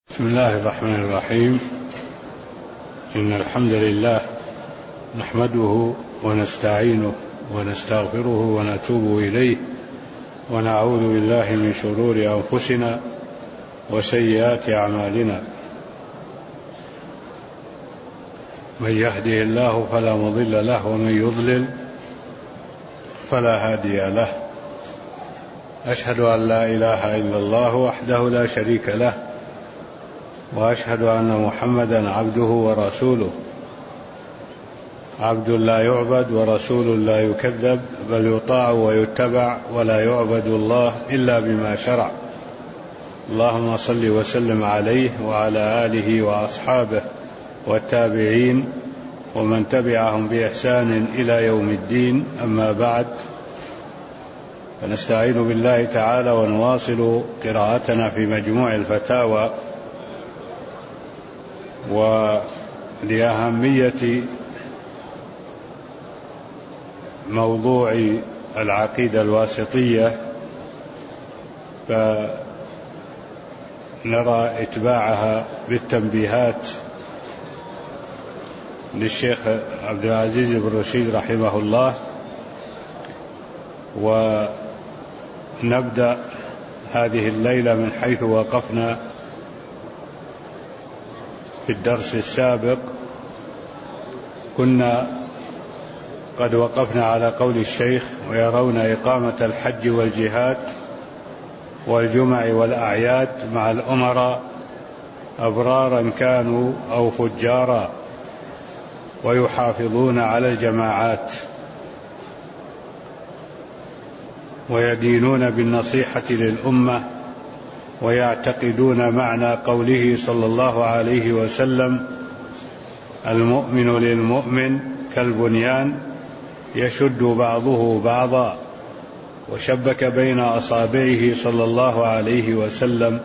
بسم الله الرحمن الرحيم. إن الحمد لله نحمده ونستعينه ونستغفره ونتوب إليه ونعوذ بالله من شرور أنفسنا وسيئات أعمالنا. من يهده الله فلا مضل له ومن يضلل فلا هادي له. أشهد أن لا إله إلا الله وحده لا شريك له، وأشهد أن محمدا عبده ورسوله، عبد لا يعبد ورسول لا يكذب، بل يطاع ويتبع ولا يعبد الله إلا بما شرع. اللهم صل وسلم عليه وعلى آله وأصحابه والتابعين ومن تبعهم بإحسان إلى يوم الدين. أما بعد، فنستعين بالله تعالى ونواصل قراءتنا في مجموع الفتاوى. ولأهمية موضوع العقيدة الواسطية فنرى إتباعها بالتنبيهات للشيخ عبد العزيز بن رشيد رحمه الله. ونبدأ هذه الليلة من حيث وقفنا في الدرس السابق. كنا قد وقفنا على قول الشيخ: ويرون إقامة الحج والجهاد والجمع والأعياد مع الأمراء أبرارا كانوا أو فجارا، ويحافظون على الجماعات ويدينون بالنصيحة للأمة، ويعتقدون معنى قوله صلى الله عليه وسلم: المؤمن للمؤمن كالبنيان يشد بعضه بعضا، وشبك بين أصابعه صلى الله عليه وسلم.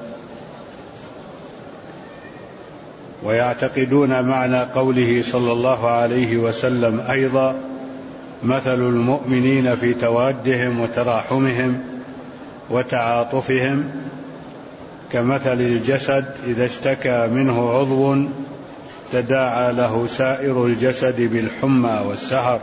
ويعتقدون معنى قوله صلى الله عليه وسلم أيضا: مثل المؤمنين في توادهم وتراحمهم وتعاطفهم كمثل الجسد إذا اشتكى منه عضو تداعى له سائر الجسد بالحمى والسهر.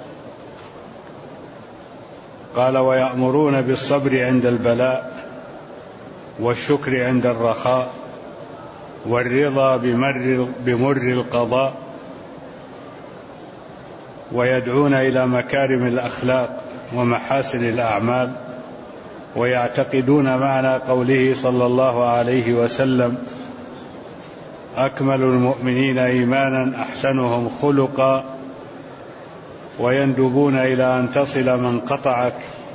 قال: ويأمرون بالصبر عند البلاء، والشكر عند الرخاء، والرضا بمر القضاء، ويدعون إلى مكارم الأخلاق ومحاسن الأعمال. ويعتقدون معنى قوله صلى الله عليه وسلم: أكمل المؤمنين إيمانا أحسنهم خلقا، ويندبون إلى أن تصل من قطعك،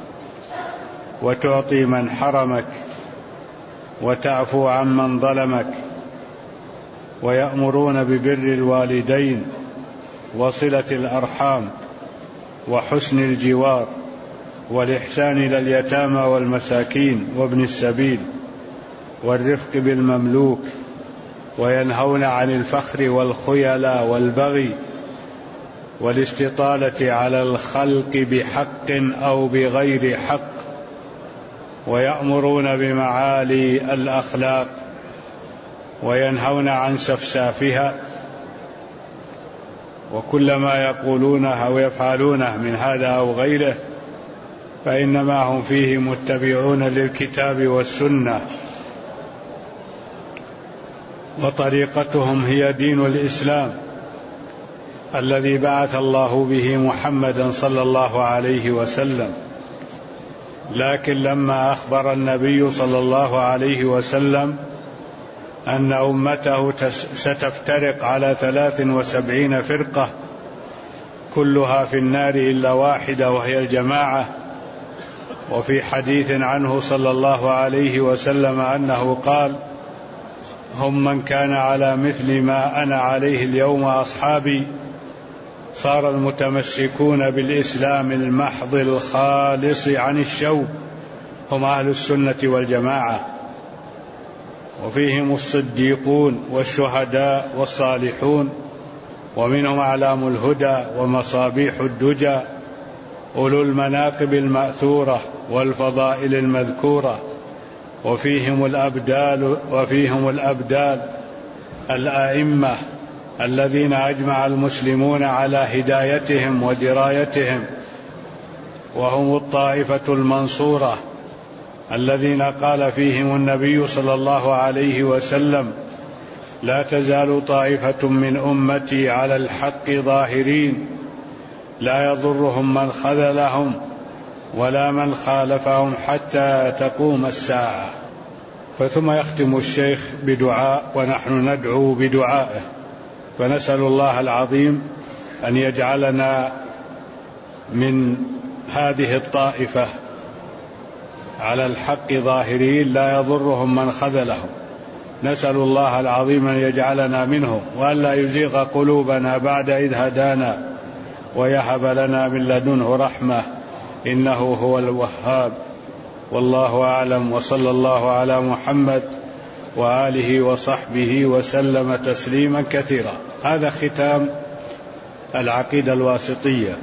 وتعطي من حرمك، وتعفو عمن ظلمك. ويأمرون ببر الوالدين وصلة الأرحام وحسن الجوار والإحسان إلى اليتامى والمساكين وابن السبيل والرفق بالمملوك. وينهون عن الفخر والخيلاء والبغي والاستطالة على الخلق بحق أو بغير حق. ويأمرون بمعالي الأخلاق وينهون عن سفسافها. وكل ما يقولونه أو يفعلونه من هذا أو غيره فإنما هم فيه متبعون للكتاب والسنة، وطريقتهم هي دين الإسلام الذي بعث الله به محمدا صلى الله عليه وسلم. لكن لما أخبر النبي صلى الله عليه وسلم أن أمته ستفترق على 73 فرقة كلها في النار إلا واحدة وهي الجماعة، وفي حديث عنه صلى الله عليه وسلم أنه قال: هم من كان على مثل ما أنا عليه اليوم أصحابي. صار المتمسكون بالإسلام المحض الخالص عن الشوب هم أهل السنة والجماعة، وفيهم الصديقون والشهداء والصالحون، ومنهم أعلام الهدى ومصابيح الدجى، أولو المناقب المأثورة والفضائل المذكورة، وفيهم الأبدال الأئمة الذين أجمع المسلمون على هدايتهم ودرايتهم، وهم الطائفة المنصورة الذين قال فيهم النبي صلى الله عليه وسلم: لا تزال طائفة من أمتي على الحق ظاهرين لا يضرهم من خذلهم ولا من خالفهم حتى تقوم الساعة. ثم يختم الشيخ بدعاء ونحن ندعو بدعائه، فنسأل الله العظيم أن يجعلنا من هذه الطائفة على الحق ظاهرين لا يضرهم من خذلهم. نسأل الله العظيم أن يجعلنا منهم، وأن لا يزيغ قلوبنا بعد إذ هدانا، ويهب لنا من لدنه رحمة إنه هو الوهاب. والله أعلم، وصلى الله على محمد وآله وصحبه وسلم تسليما كثيرا. هذا ختام العقيدة الواسطية.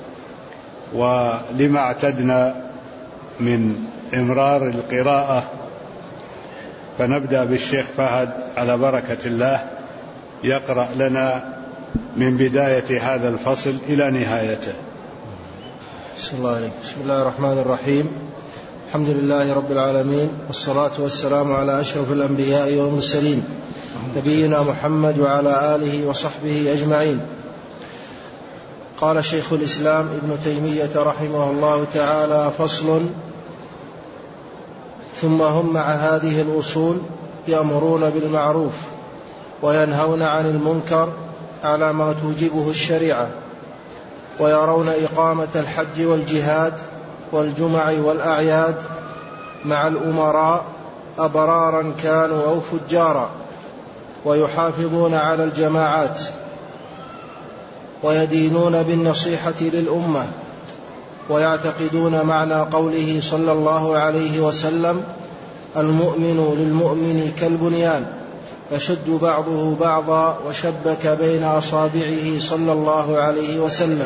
ولما اعتدنا من إمرار القراءة، فنبدأ بالشيخ فهد على بركة الله يقرأ لنا من بداية هذا الفصل إلى نهايته. بسم الله عليك. بسم الله الرحمن الرحيم. الحمد لله رب العالمين، والصلاة والسلام على أشرف الأنبياء والمرسلين نبينا محمد وعلى آله وصحبه أجمعين. قال شيخ الإسلام ابن تيمية رحمه الله تعالى: فصل: ثم هم مع هذه الأصول يأمرون بالمعروف وينهون عن المنكر على ما توجبه الشريعة، ويرون إقامة الحج والجهاد والجمع والأعياد مع الأمراء أبرارا كانوا أو فجارا، ويحافظون على الجماعات، ويدينون بالنصيحة للأمة، ويعتقدون معنى قوله صلى الله عليه وسلم: المؤمن للمؤمن كالبنيان يشد بعضه بعضا وشبك بين أصابعه صلى الله عليه وسلم.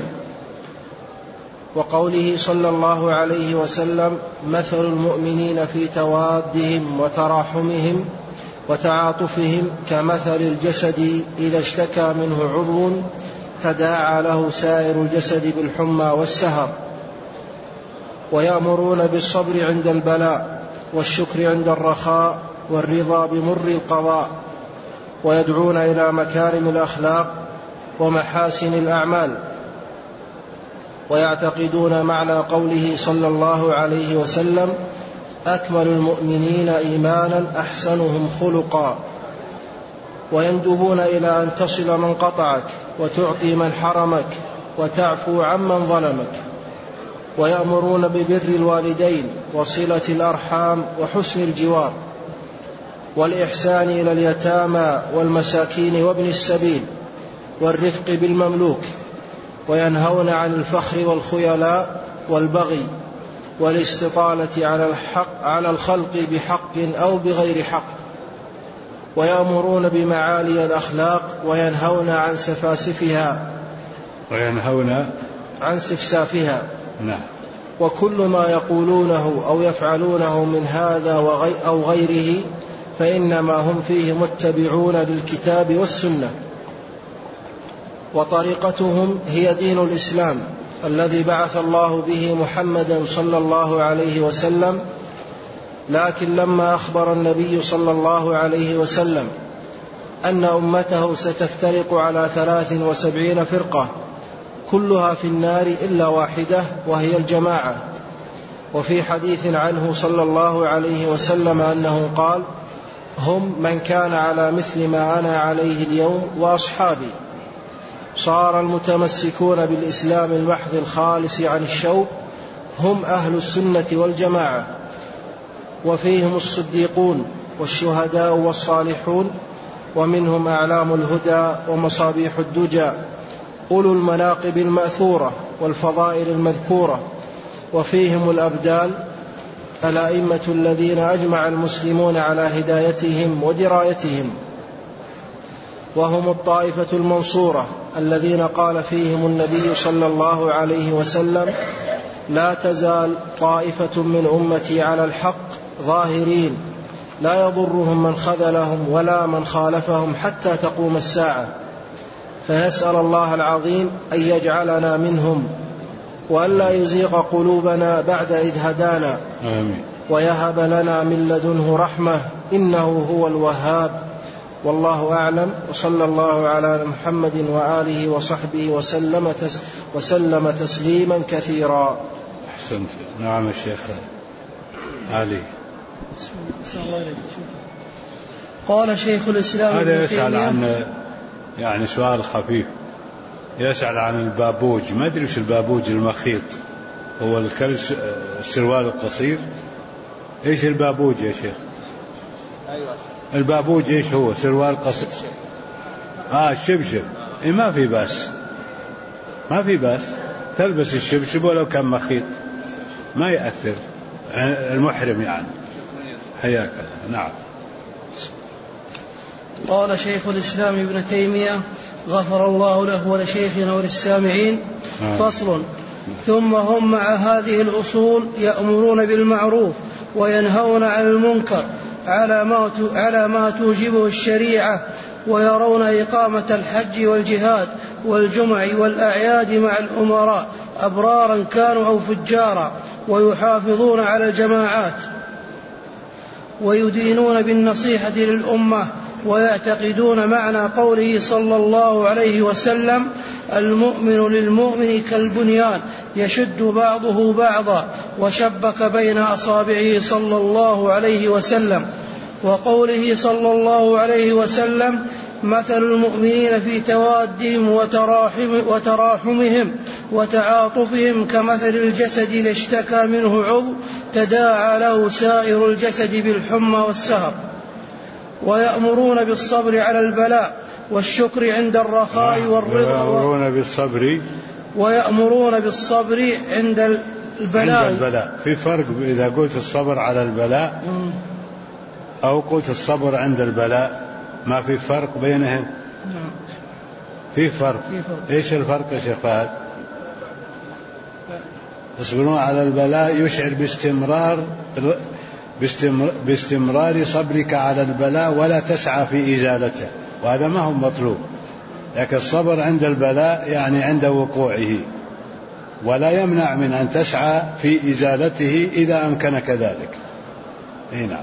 وقوله صلى الله عليه وسلم: مثل المؤمنين في توادهم وتراحمهم وتعاطفهم كمثل الجسد إذا اشتكى منه عضو تداعى له سائر الجسد بالحمى والسهر. ويأمرون بالصبر عند البلاء والشكر عند الرخاء والرضا بمر القضاء، ويدعون إلى مكارم الأخلاق ومحاسن الأعمال، ويعتقدون معنى قوله صلى الله عليه وسلم: أكمل المؤمنين إيمانا أحسنهم خلقا. ويندبون إلى أن تصل من قطعك وتعطي من حرمك وتعفو عمن ظلمك. ويأمرون ببر الوالدين وصلة الأرحام وحسن الجوار، والإحسان إلى اليتامى والمساكين وابن السبيل، والرفق بالمملوك. وينهون عن الفخر والخيلاء والبغي والاستطالة على الخلق بحق أو بغير حق. ويأمرون بمعالي الأخلاق وينهون عن سفسافها. نعم. وكل ما يقولونه أو يفعلونه من هذا أو غيره فإنما هم فيه متبعون للكتاب والسنة. وطريقتهم هي دين الإسلام الذي بعث الله به محمدا صلى الله عليه وسلم. لكن لما أخبر النبي صلى الله عليه وسلم أن أمته ستفترق على 73 فرقة كلها في النار إلا واحدة وهي الجماعة. وفي حديث عنه صلى الله عليه وسلم أنه قال: هم من كان على مثل ما أنا عليه اليوم وأصحابي. صار المتمسكون بالإسلام المحض الخالص عن الشوب هم أهل السنة والجماعة، وفيهم الصديقون والشهداء والصالحون، ومنهم أعلام الهدى ومصابيح الدجى، أولو المناقب المأثورة والفضائل المذكورة. وفيهم الأبدال الأئمة الذين أجمع المسلمون على هدايتهم ودرايتهم، وهم الطائفة المنصورة الذين قال فيهم النبي صلى الله عليه وسلم: لا تزال طائفة من أمتي على الحق ظاهرين لا يضرهم من خذلهم ولا من خالفهم حتى تقوم الساعة، فنسأل الله العظيم أن يجعلنا منهم، وأن لا يزيغ قلوبنا بعد إذ هدانا، آمين. ويهب لنا من لدنه رحمة إنه هو الوهاب. والله أعلم، وصلى الله على محمد وآله وصحبه وسلم تسليما كثيرا. أحسنت. نعم الشيخ علي. قال شيخ الإسلام هذا يسأل عن يعني سؤال خفيف، يسأل عن البابوج. ما أدري وش البابوج المخيط، هو السروال القصير؟ إيش البابوج يا شيخ؟ أيوة. البابوج إيش هو؟ سروال قصير. الشبشب. ما في بأس، ما في بأس تلبس الشبشب ولو كان مخيط، ما يأثر المحرم يعني. حياك الله. نعم. قال شيخ الإسلام ابن تيمية غفر الله له ولشيخنا وللسامعين: فصل. ثم هم مع هذه الأصول يأمرون بالمعروف وينهون عن المنكر على ما توجبه الشريعة، ويرون إقامة الحج والجهاد والجمع والأعياد مع الأمراء أبرارا كانوا أو فجارا، ويحافظون على الجماعات، ويدينون بالنصيحة للأمة، ويعتقدون معنى قوله صلى الله عليه وسلم: المؤمن للمؤمن كالبنيان يشد بعضه بعضا، وشبك بين أصابعه صلى الله عليه وسلم. وقوله صلى الله عليه وسلم: مثل المؤمنين في توادهم وتراحمهم وتعاطفهم كمثل الجسد إذا اشتكى منه عضو تداعى له سائر الجسد بالحمى والسهر. ويأمرون بالصبر على البلاء والشكر عند الرخاء والرضا. ويأمرون بالصبر عند البلاء. في فرق إذا قلت الصبر على البلاء أو قلت الصبر عند البلاء، ما في فرق بينهم؟ في فرق. إيش الفرق يا شيخ فهد؟ تصبرون على البلاء يشعر باستمرار صبرك على البلاء ولا تسعى في إزالته، وهذا ما هو مطلوب. لكن الصبر عند البلاء يعني عند وقوعه، ولا يمنع من أن تسعى في إزالته إذا أمكنك ذلك. نعم.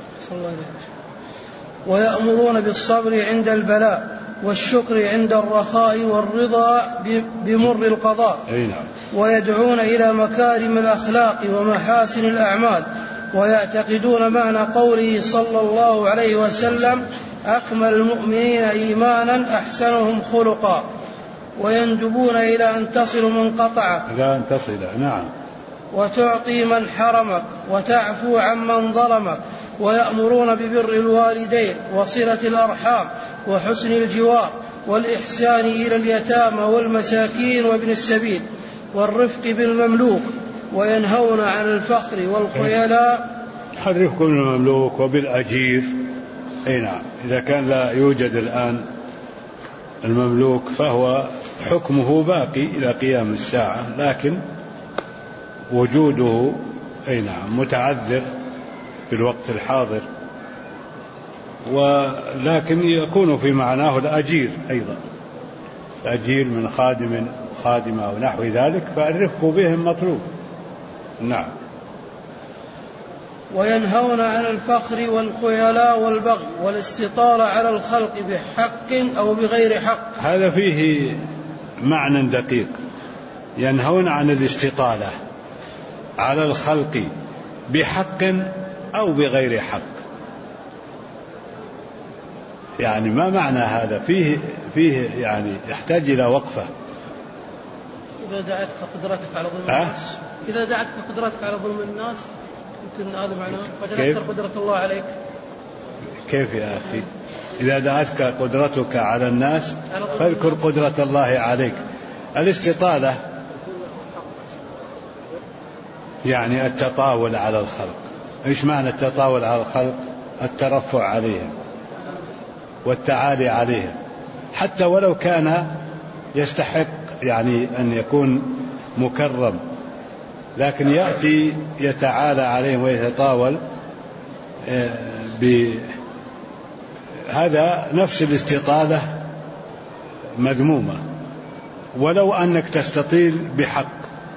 ويأمرون بالصبر عند البلاء والشكر عند الرخاء والرضا بمر القضاء. نعم. ويدعون إلى مكارم الأخلاق ومحاسن الأعمال، ويعتقدون معنى قوله صلى الله عليه وسلم: أكمل المؤمنين إيمانا أحسنهم خلقا. ويندبون إلى أن تصل من قطعك، نعم، وتعطي من حرمك، وتعفو عمن ظلمك. ويأمرون ببر الوالدين وصلة الأرحام وحسن الجوار والإحسان إلى اليتامى والمساكين وابن السبيل والرفق بالمملوك. وينهون عن الفخر والخيلاء. الرفق بالمملوك وبالأجير. نعم. إذا كان لا يوجد الآن المملوك فهو حكمه باقي إلى قيام الساعة، لكن وجوده متعذر في الوقت الحاضر، ولكن يكون في معناه الأجير أيضا، الأجير من خادم أو نحو ذلك، فالرفق بهم مطلوب. نعم. وينهون عن الفخر والخيلاء والبغي والاستطالة على الخلق بحق أو بغير حق. هذا فيه معنى دقيق. ينهون عن الاستطالة على الخلق بحق أو بغير حق، يعني ما معنى هذا؟ فيه يعني يحتاج إلى وقفة. إذا دعتك قدرتك على ظلم الناس، إذا دعتك قدرتك على ظلم الناس يمكن هذا معناه فجنكر قدرة الله عليك. كيف يا أخي؟ إذا دعتك قدرتك على الناس فاذكر قدرة الله عليك. الاستطالة يعني التطاول على الخلق. إيش معنى التطاول على الخلق؟ الترفع عليهم والتعالي عليهم، حتى ولو كان يستحق يعني أن يكون مكرم، لكن يأتي يتعالى عليهم ويتطاول هذا نفس الاستطالة مذمومة، ولو أنك تستطيل بحق.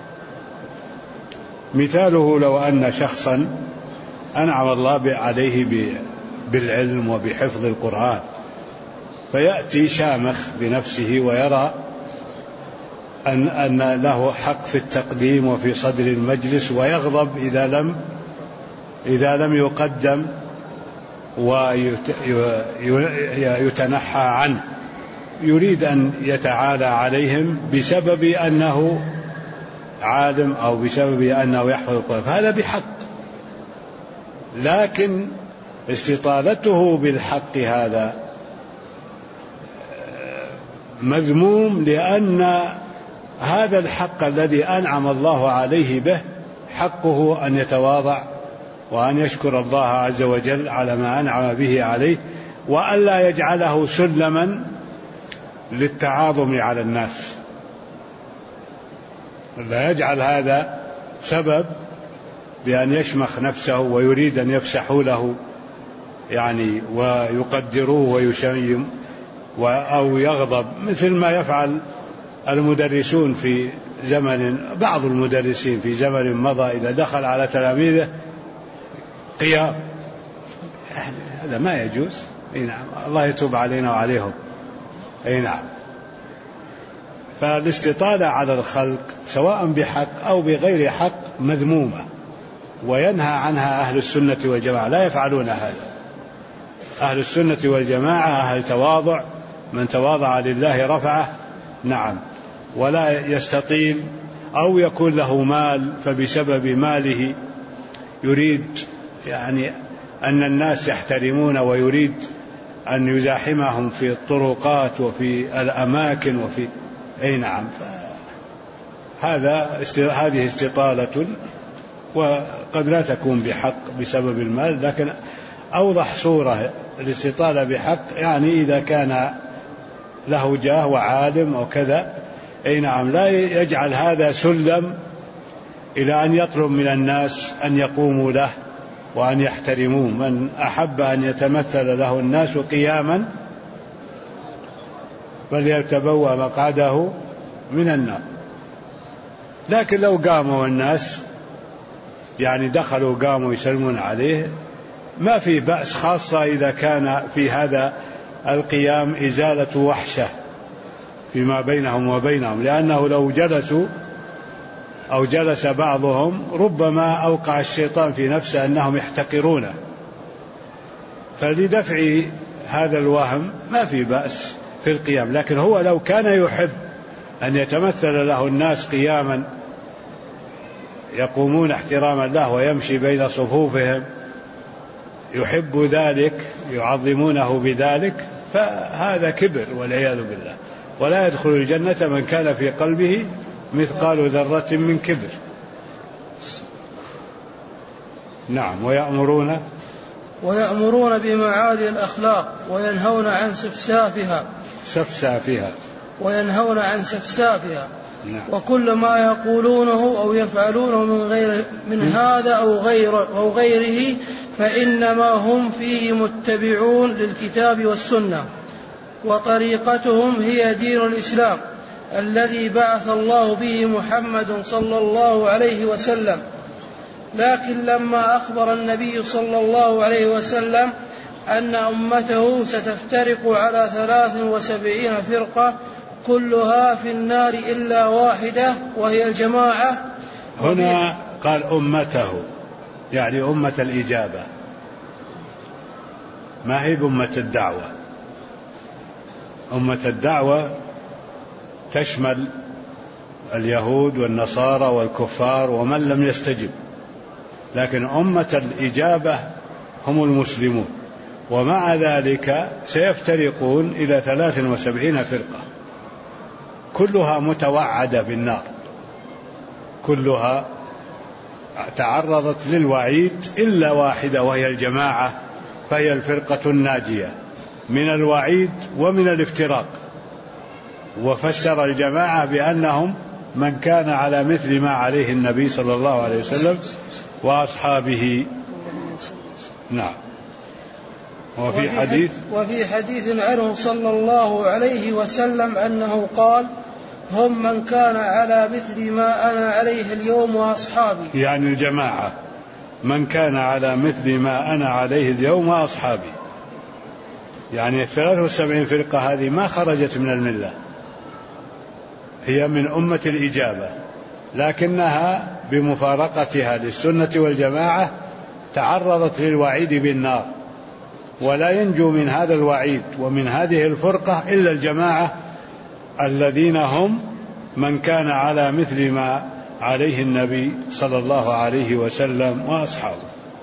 مثاله لو أن شخصا أنعم الله عليه بالعلم وبحفظ القرآن، فيأتي شامخ بنفسه ويرى أن له حق في التقديم وفي صدر المجلس، ويغضب إذا لم يقدم ويتنحى عنه، يريد أن يتعالى عليهم بسبب أنه عالم أو بسبب أنه يحفظ القرآن، فهذا بحق. لكن استطالته بالحق هذا مذموم، لأن هذا الحق الذي أنعم الله عليه به حقه أن يتواضع وأن يشكر الله عز وجل على ما أنعم به عليه، وألا يجعله سلما للتعاظم على الناس، لا يجعل هذا سبب بأن يشمخ نفسه ويريد أن يفسحوا له يعني ويقدروه ويشيم، أو يغضب، مثل ما يفعل المدرسون في زمن، بعض المدرسين في زمن مضى إذا دخل على تلاميذه قيام، هذا ما يجوز. نعم، الله يتوب علينا وعليهم. نعم، فالاستطالة على الخلق سواء بحق أو بغير حق مذمومة، وينهى عنها أهل السنة والجماعة، لا يفعلون هذا. أهل السنة والجماعة أهل تواضع، من تواضع لله رفعه. نعم، ولا يستطيل أو يكون له مال فبسبب ماله يريد يعني أن الناس يحترمون، ويريد أن يزاحمهم في الطرقات وفي الأماكن وفي نعم، هذه استطالة، وقد لا تكون بحق بسبب المال. لكن أوضح صورة الاستطالة بحق يعني إذا كان له جاه وعالم أو كذا، نعم، لا يجعل هذا سلم إلى أن يطلب من الناس أن يقوموا له وأن يحترموه. من أحب أن يتمثل له الناس قياما فليتبوأ مقعده من النار. لكن لو قاموا الناس يعني دخلوا قاموا يسلمون عليه ما في بأس، خاصة إذا كان في هذا القيام إزالة وحشة فيما بينهم وبينهم، لأنه لو جلسوا أو جلس بعضهم ربما أوقع الشيطان في نفسه أنهم يحتقرونه، فلدفع هذا الوهم ما في بأس في القيام. لكن هو لو كان يحب أن يتمثل له الناس قياما يقومون احتراما له ويمشي بين صفوفهم، يحب ذلك يعظمونه بذلك، فهذا كبر والعياذ بالله، ولا يدخل الجنة من كان في قلبه مثقال ذرة من كبر. نعم، ويأمرون بمعالي الأخلاق وينهون عن سفسافها نعم. وكل ما يقولونه أو يفعلونه من هذا أو غيره فإنما هم فيه متبعون للكتاب والسنة، وطريقتهم هي دين الإسلام الذي بعث الله به محمد صلى الله عليه وسلم. لكن لما أخبر النبي صلى الله عليه وسلم أن أمته ستفترق على 73 فرقة كلها في النار إلا واحدة وهي الجماعة، هنا قال أمته يعني أمة الإجابة، ما هي أمة الدعوة. أمة الدعوة تشمل اليهود والنصارى والكفار ومن لم يستجب، لكن أمة الإجابة هم المسلمون، ومع ذلك سيفترقون إلى 73 فرقة كلها متوعدة بالنار، كلها تعرضت للوعيد إلا واحدة وهي الجماعة، فهي الفرقة الناجية من الوعيد ومن الافتراق. وفسر الجماعة بأنهم من كان على مثل ما عليه النبي صلى الله عليه وسلم وأصحابه. نعم. وفي حديث عنه صلى الله عليه وسلم أنه قال: هم من كان على مثل ما أنا عليه اليوم وأصحابي، يعني الجماعة، من كان على مثل ما أنا عليه اليوم وأصحابي، يعني 73 فرقة هذه ما خرجت من الملة، هي من أمة الإجابة، لكنها بمفارقتها للسنة والجماعة تعرضت للوعيد بالنار، ولا ينجو من هذا الوعيد ومن هذه الفرقة إلا الجماعة الذين هم من كان على مثل ما عليه النبي صلى الله عليه وسلم وأصحابه.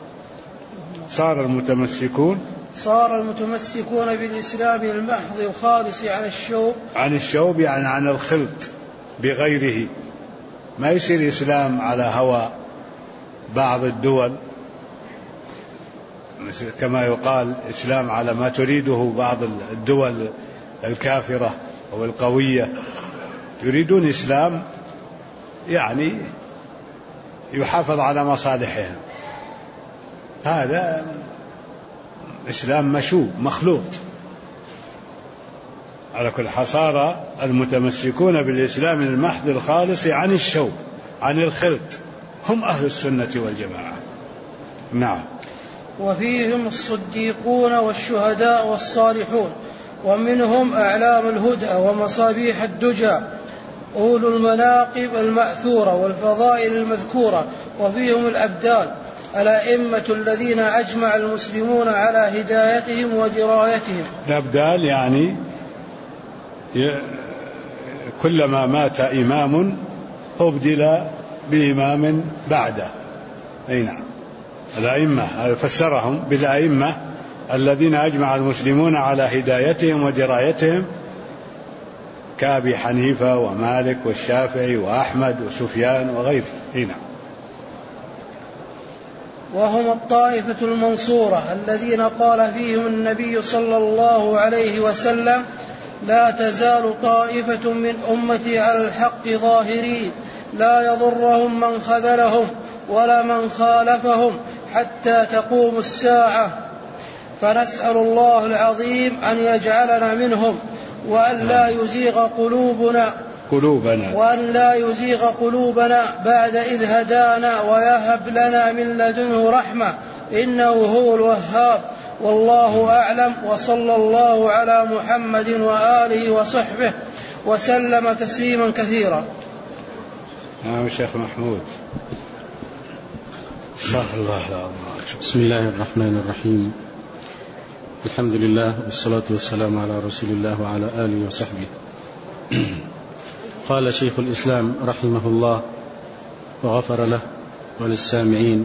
صار المتمسكون بالإسلام المحض الخالص عن الشوب يعني عن الخلط بغيره، ما يصير إسلام على هوى بعض الدول، كما يقال إسلام على ما تريده بعض الدول الكافرة أو القوية، يريدون إسلام يعني يحافظ على مصالحهم، هذا إسلام مشوب مخلوط. على كل حال صار المتمسكون بالإسلام المحض الخالص عن الشوب عن الخلط هم أهل السنة والجماعة. نعم. وفيهم الصديقون والشهداء والصالحون، ومنهم أعلام الهدى ومصابيح الدجى، أولو المناقب المأثورة والفضائل المذكورة، وفيهم الأبدال الأئمة الذين أجمع المسلمون على هدايتهم ودرايتهم. الأبدال يعني كلما مات إمام أبدل بإمام بعده. أي نعم. الأئمة فسرهم بالأئمة الذين أجمع المسلمون على هدايتهم ودرايتهم كأبي حنيفة ومالك والشافعي وأحمد وسفيان وغيره. نعم. وهم الطائفة المنصورة الذين قال فيهم النبي صلى الله عليه وسلم: لا تزال طائفة من أمتي على الحق ظاهرين لا يضرهم من خذلهم ولا من خالفهم حتى تقوم الساعة. فنسأل الله العظيم أن يجعلنا منهم، وأن لا يزيغ قلوبنا بعد إذ هدانا، ويهب لنا من لدنه رحمة إنه هو الوهاب. والله أعلم، وصلى الله على محمد وآله وصحبه وسلم تسليما كثيرا. شيخ محمود. بسم الله الرحمن الرحيم. الحمد لله والصلاة والسلام على رسول الله وعلى آله وصحبه. قال شيخ الإسلام رحمه الله وغفر له وللسامعين: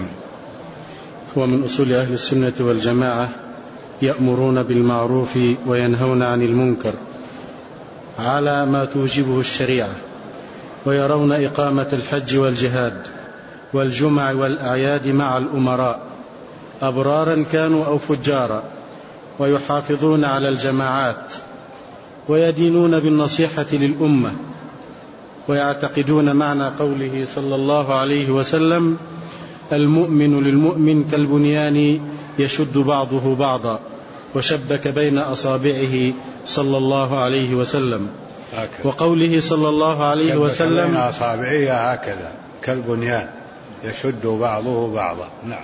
ومن أصول أهل السنة والجماعة يأمرون بالمعروف وينهون عن المنكر على ما توجبه الشريعة، ويرون إقامة الحج والجهاد والجمع والأعياد مع الأمراء أبرارا كانوا أو فجارا، ويحافظون على الجماعات، ويدينون بالنصيحة للأمة، ويعتقدون معنى قوله صلى الله عليه وسلم: المؤمن للمؤمن كالبنيان يشد بعضه بعضا، وشبك بين أصابعه صلى الله عليه وسلم. وقوله صلى الله عليه وسلم: بين أصابعه هكذا كالبنيان يشد بعضه بعضا. نعم.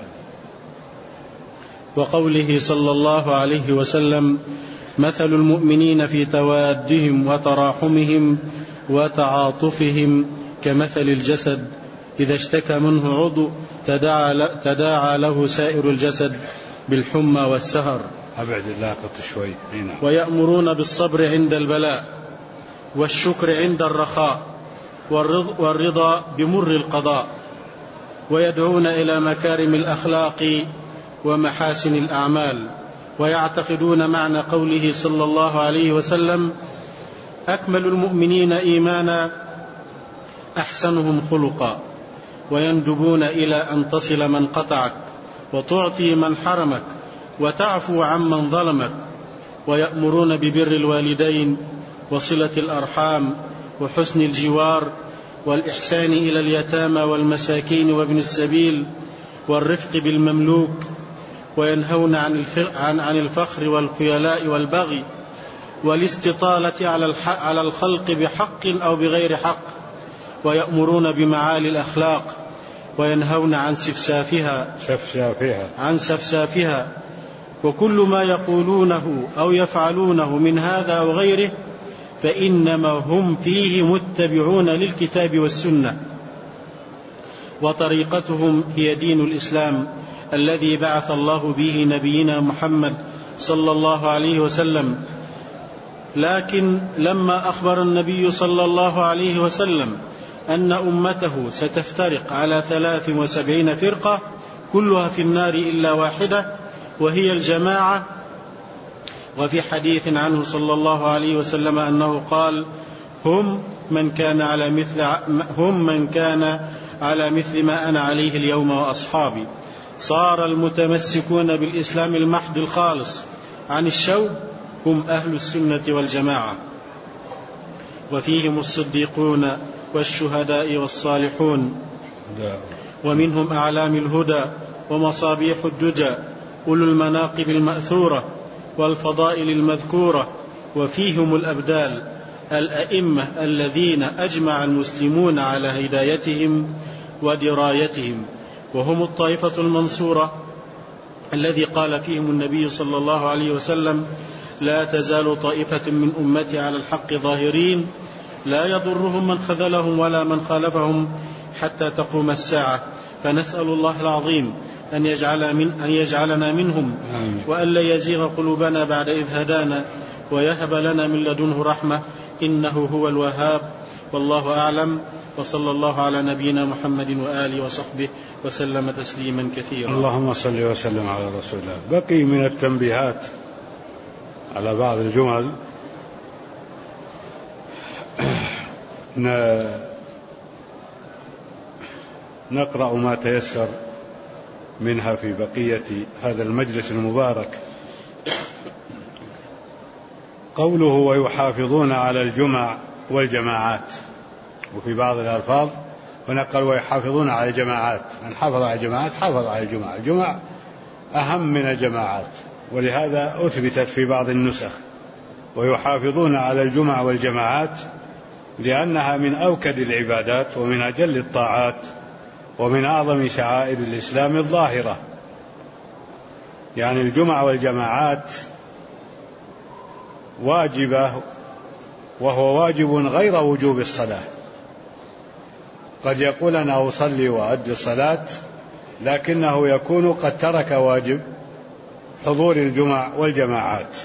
وقوله صلى الله عليه وسلم: مثل المؤمنين في توادهم وتراحمهم وتعاطفهم كمثل الجسد إذا اشتكى منه عضو تداعى له سائر الجسد بالحمى والسهر. أبعد اللاقط شوي. ويأمرون بالصبر عند البلاء، والشكر عند الرخاء، والرضا بمر القضاء، ويدعون إلى مكارم الأخلاق ومحاسن الأعمال، ويعتقدون معنى قوله صلى الله عليه وسلم: أكمل المؤمنين إيمانا أحسنهم خلقا، ويندبون إلى أن تصل من قطعك، وتعطي من حرمك، وتعفو عمن ظلمك، ويأمرون ببر الوالدين وصلة الأرحام وحسن الجوار، والإحسان إلى اليتامى والمساكين وابن السبيل، والرفق بالمملوك، وينهون عن الفخر والخيلاء والبغي والاستطالة على الخلق بحق أو بغير حق، ويأمرون بمعالي الأخلاق وينهون عن سفسافها، وكل ما يقولونه أو يفعلونه من هذا أو غيره فإنما هم فيه متبعون للكتاب والسنة، وطريقتهم هي دين الإسلام الذي بعث الله به نبينا محمد صلى الله عليه وسلم. لكن لما أخبر النبي صلى الله عليه وسلم أن أمته ستفترق على 73 فرقة كلها في النار إلا واحدة وهي الجماعة، وفي حديث عنه صلى الله عليه وسلم أنه قال: هم من كان على مثل ما أنا عليه اليوم وأصحابي. صار المتمسكون بالإسلام المحض الخالص عن الشوب هم أهل السنة والجماعة، وفيهم الصديقون والشهداء والصالحون، ومنهم أعلام الهدى ومصابيح الدجى أولو المناقب المأثورة والفضائل المذكورة، وفيهم الأبدال الأئمة الذين أجمع المسلمون على هدايتهم ودرايتهم، وهم الطائفة المنصورة الذي قال فيهم النبي صلى الله عليه وسلم: لا تزال طائفة من أمتي على الحق ظاهرين لا يضرهم من خذلهم ولا من خالفهم حتى تقوم الساعة. فنسأل الله العظيم أن يجعلنا منهم، وأن لا يزيغ قلوبنا بعد إذ هدانا، ويهب لنا من لدنه رحمة إنه هو الوهاب. والله أعلم، وصلى الله على نبينا محمد وآله وصحبه وسلم تسليما كثيرا. اللهم صل وسلم على رسول الله. بقي من التنبيهات على بعض الجمل نقرأ ما تيسر منها في بقية هذا المجلس المبارك. قوله ويحافظون على الجمع والجماعات، وفي بعض الألفاظ ونقل ويحافظون على الجماعات، من حافظ على الجماعات حافظ على الجمع، الجمع أهم من الجماعات، ولهذا أثبتت في بعض النسخ ويحافظون على الجمع والجماعات، لأنها من أوكد العبادات ومن أجل الطاعات ومن أعظم شعائر الإسلام الظاهرة. يعني الجمع والجماعات واجبة، وهو واجب غير وجوب الصلاة. قد يقول أنا أصلي وأؤدي الصلاة، لكنه يكون قد ترك واجب حضور الجمع والجماعات.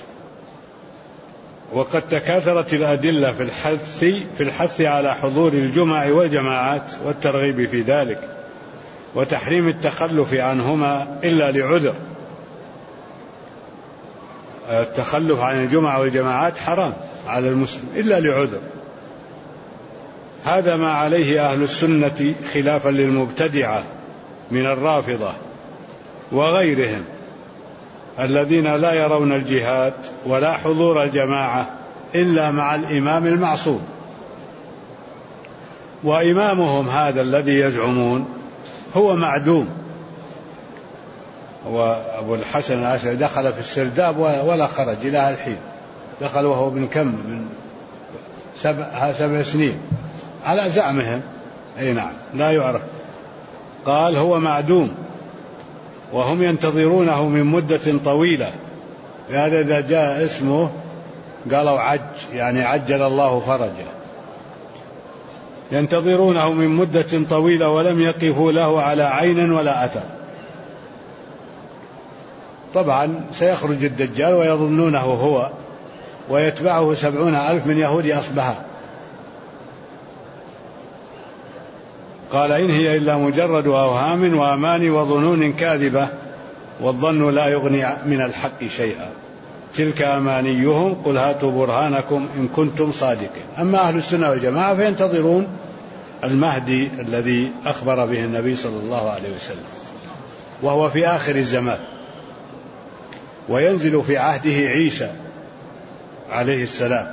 وقد تكاثرت الأدلة في الحث على حضور الجمع والجماعات والترغيب في ذلك، وتحريم التخلف عنهما إلا لعذر. التخلف عن الجمع والجماعات حرام على المسلم إلا لعذر. هذا ما عليه أهل السنة خلافا للمبتدعة من الرافضة وغيرهم الذين لا يرون الجهاد ولا حضور الجماعة إلا مع الإمام المعصوم. وإمامهم هذا الذي يزعمون هو معدوم. وأبو الحسن الأشعري دخل في السرداب ولا خرج إلى الحين، دخل وهو ابن كم من 7 سنين على زعمهم، أي نعم لا يعرف. قال هو معدوم وهم ينتظرونه من مدة طويلة، هذا إذا جاء اسمه قالوا يعني عجل الله فرجه. ينتظرونه من مدة طويلة ولم يقفوا له على عين ولا أثر. طبعا سيخرج الدجال ويظنونه هو، ويتبعه 70,000 من يهود أصبهان. قال إن هي إلا مجرد أوهام وأماني وظنون كاذبة، والظن لا يغني من الحق شيئا، تلك أمانيهم قل هاتوا برهانكم إن كنتم صادقين. أما أهل السنة والجماعة فينتظرون المهدي الذي أخبر به النبي صلى الله عليه وسلم، وهو في آخر الزمان، وينزل في عهده عيسى عليه السلام.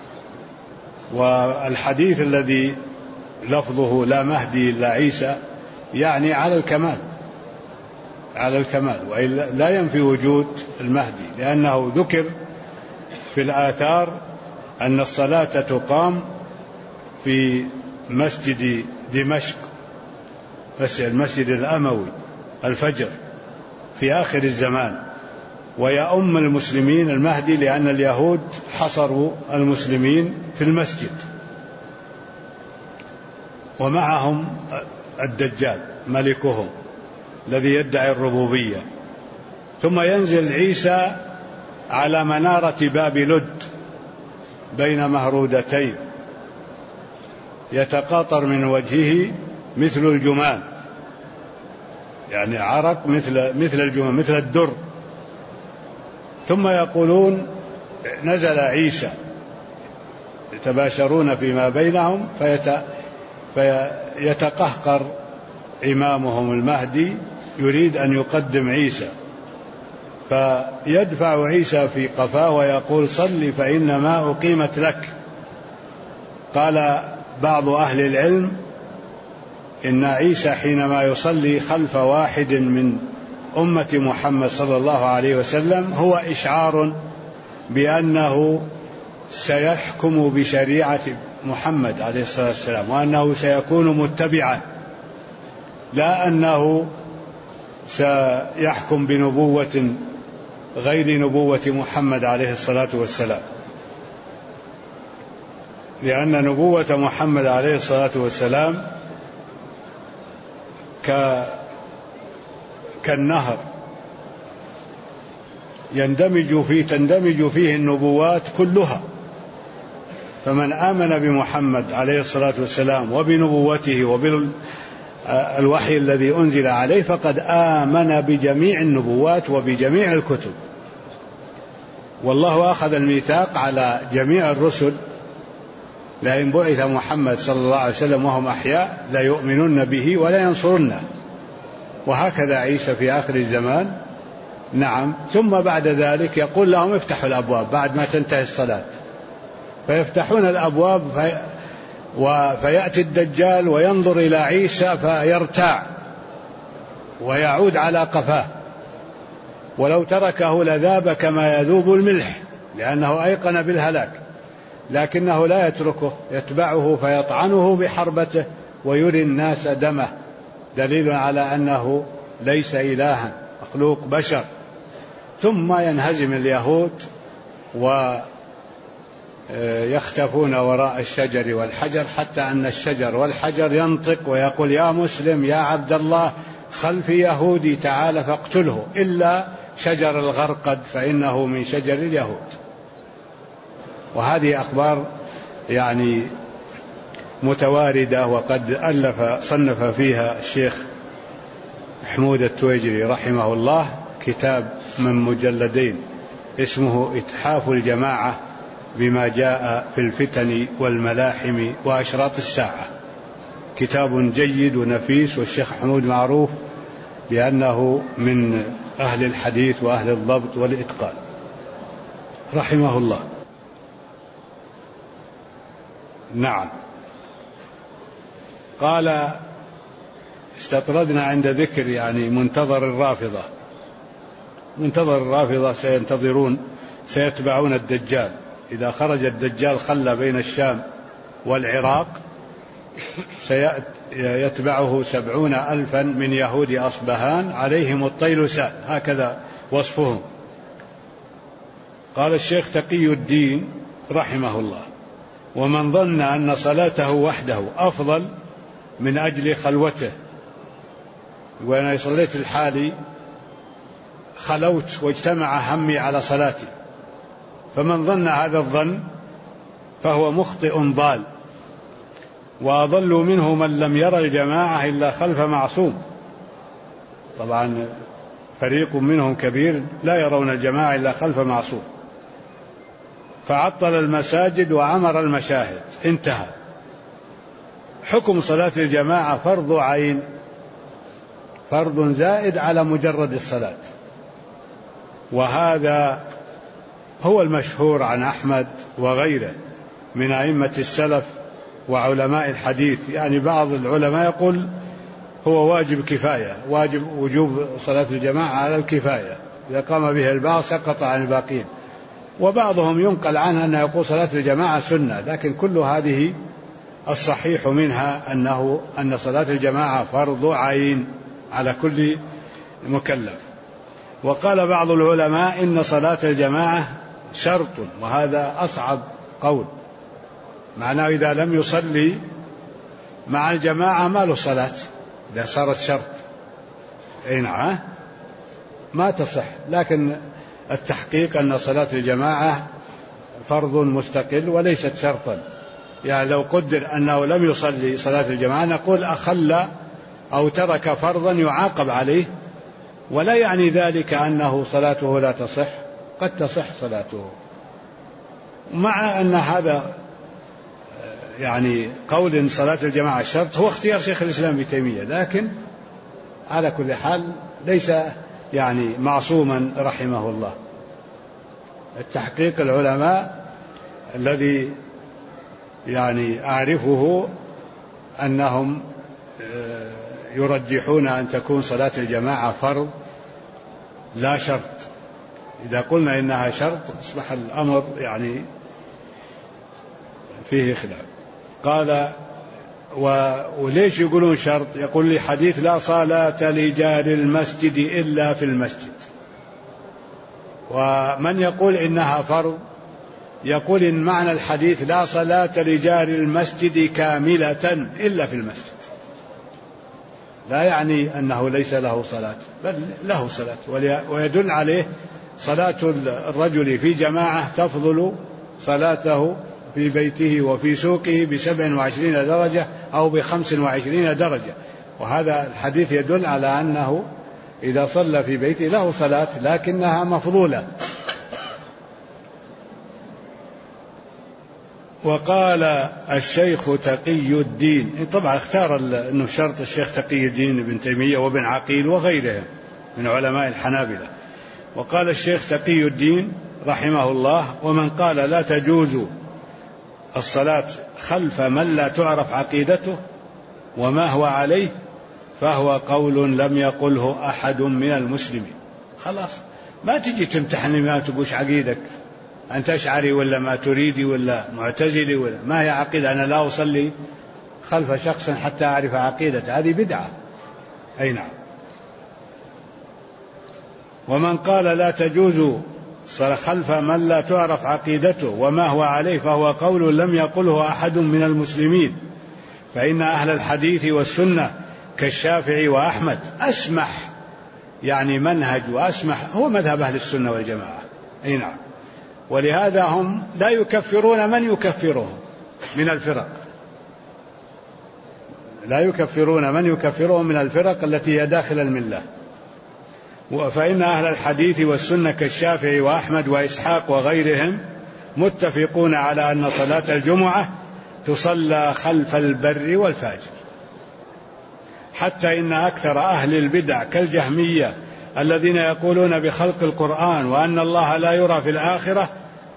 والحديث الذي لفظه لا مهدي إلا عيسى يعني على الكمال، على الكمال، وإلا لا ينفي وجود المهدي، لأنه ذكر في الآثار أن الصلاة تقام في مسجد دمشق، المسجد الأموي، الفجر في آخر الزمان، ويؤم المسلمين المهدي، لأن اليهود حصروا المسلمين في المسجد، ومعهم الدجال ملكهم الذي يدعي الربوبية. ثم ينزل عيسى على منارة باب لد بين مهرودتين، يتقاطر من وجهه مثل الجمان، يعني عرق مثل الجمان، مثل الدر. ثم يقولون نزل عيسى، يتباشرون فيما بينهم، فيتقهقر إمامهم المهدي يريد أن يقدم عيسى، فيدفع عيسى في قفاه ويقول صل فإنما أقيمت لك. قال بعض أهل العلم إن عيسى حينما يصلي خلف واحد من أمة محمد صلى الله عليه وسلم هو إشعار بأنه سيحكم بشريعة محمد عليه الصلاة والسلام، وأنه سيكون متبعا، لا أنه سيحكم بنبوة غير نبوة محمد عليه الصلاة والسلام، لأن نبوة محمد عليه الصلاة والسلام كالنهر تندمج فيه النبوات كلها، فمن آمن بمحمد عليه الصلاة والسلام وبنبوته وبالوحي الذي أنزل عليه فقد آمن بجميع النبوات وبجميع الكتب. والله أخذ الميثاق على جميع الرسل لئن بعث محمد صلى الله عليه وسلم وهم أحياء لا يؤمنون به ولا ينصرونه، وهكذا عيسى في آخر الزمان. نعم. ثم بعد ذلك يقول لهم افتحوا الأبواب بعد ما تنتهي الصلاة، فيفتحون الأبواب فيأتي الدجال وينظر إلى عيسى فيرتاع ويعود على قفاه، ولو تركه لذاب كما يذوب الملح، لأنه أيقن بالهلاك، لكنه لا يتركه، يتبعه فيطعنه بحربته ويري الناس دمه، دليل على أنه ليس إلها، مخلوق بشر. ثم ينهزم اليهود ويختفون وراء الشجر والحجر، حتى أن الشجر والحجر ينطق ويقول يا مسلم يا عبد الله خلفي يهودي تعال فاقتله، إلا شجر الغرقد فإنه من شجر اليهود. وهذه أخبار يعني متواردة، وقد صنف فيها الشيخ حمود التويجري رحمه الله كتاب من مجلدين اسمه إتحاف الجماعة بما جاء في الفتن والملاحم وأشراط الساعة، كتاب جيد ونفيس، والشيخ حمود معروف بأنه من أهل الحديث وأهل الضبط والإتقان رحمه الله. نعم. قال استطردنا عند ذكر يعني منتظر الرافضة سيتبعون الدجال، إذا خرج الدجال خلى بين الشام والعراق سيتبعه 70,000 من يهود أصبهان عليهم الطيلسان، هكذا وصفهم. قال الشيخ تقي الدين رحمه الله ومن ظن أن صلاته وحده أفضل من أجل خلوته، وأنا صليت الحالي خلوت واجتمع همي على صلاتي، فمن ظن هذا الظن فهو مخطئ ضال، وأضل منه من لم يرى الجماعة إلا خلف معصوم. طبعا فريق منهم كبير لا يرون الجماعة إلا خلف معصوم، فعطل المساجد وعمر المشاهد، انتهى. حكم صلاة الجماعة فرض عين، فرض زائد على مجرد الصلاة، وهذا هو المشهور عن أحمد وغيره من أئمة السلف وعلماء الحديث. يعني بعض العلماء يقول هو واجب كفاية، وجوب صلاة الجماعة على الكفاية، إذا قام به البعض سقط عن الباقين. وبعضهم ينقل عنه أنه يقول صلاة الجماعة سنة، لكن كل هذه الصحيح منها أن صلاة الجماعة فرض عين على كل مكلف. وقال بعض العلماء إن صلاة الجماعة شرط، وهذا أصعب قول، معناه إذا لم يصلي مع الجماعة ما له صلاة، إذا صارت شرط ما تصح. لكن التحقيق أن صلاة الجماعة فرض مستقل وليست شرطا. يعني لو قدر أنه لم يصلي صلاة الجماعة نقول أخل أو ترك فرضا يعاقب عليه، ولا يعني ذلك أنه صلاته لا تصح، قد تصح صلاته. مع أن هذا يعني قول إن صلاة الجماعة شرط هو اختيار شيخ الإسلام ابن تيمية، لكن على كل حال ليس يعني معصوما رحمه الله. التحقيق العلماء الذي يعني أعرفه أنهم يرجحون أن تكون صلاة الجماعة فرض لا شرط. إذا قلنا إنها شرط أصبح الأمر يعني فيه خلاف. قال وليش يقولون شرط؟ يقول لي حديث لا صلاة لجار المسجد إلا في المسجد. ومن يقول إنها فرض يقول إن معنى الحديث لا صلاة لجار المسجد كاملة إلا في المسجد، لا يعني أنه ليس له صلاة، بل له صلاة، ويدل عليه صلاة الرجل في جماعة تفضل صلاته في بيته وفي سوقه ب27 درجة أو ب25 درجة. وهذا الحديث يدل على أنه إذا صلى في بيته له صلاة لكنها مفضولة. وقال الشيخ تقي الدين، طبعا اختار أنه شرط الشيخ تقي الدين ابن تيمية وابن عقيل وغيرهم من علماء الحنابلة. وقال الشيخ تقي الدين رحمه الله: ومن قال لا تجوز الصلاة خلف من لا تعرف عقيدته وما هو عليه فهو قول لم يقله أحد من المسلمين. خلاص، ما تجي تمتحني ما تقولش عقيدك، أنت أشعري ولا ما تريدي ولا معتزلي ولا ما هي عقيدة. أنا لا أصلي خلف شخص حتى أعرف عقيدته، هذه بدعة. أي نعم. ومن قال لا تجوز خلف من لا تعرف عقيدته وما هو عليه فهو قول لم يقله أحد من المسلمين، فإن أهل الحديث والسنة كالشافعي وأحمد أسمح يعني منهج وأسمح هو مذهب أهل السنة والجماعة. أي نعم. ولهذا هم لا يكفرون من يكفرهم من الفرق، لا يكفرون من يكفرهم من الفرق التي هي داخل الملة. فإن أهل الحديث والسنة كالشافعي وأحمد وإسحاق وغيرهم متفقون على أن صلاة الجمعة تصلى خلف البر والفاجر، حتى إن أكثر أهل البدع كالجهمية الذين يقولون بخلق القرآن وأن الله لا يرى في الآخرة،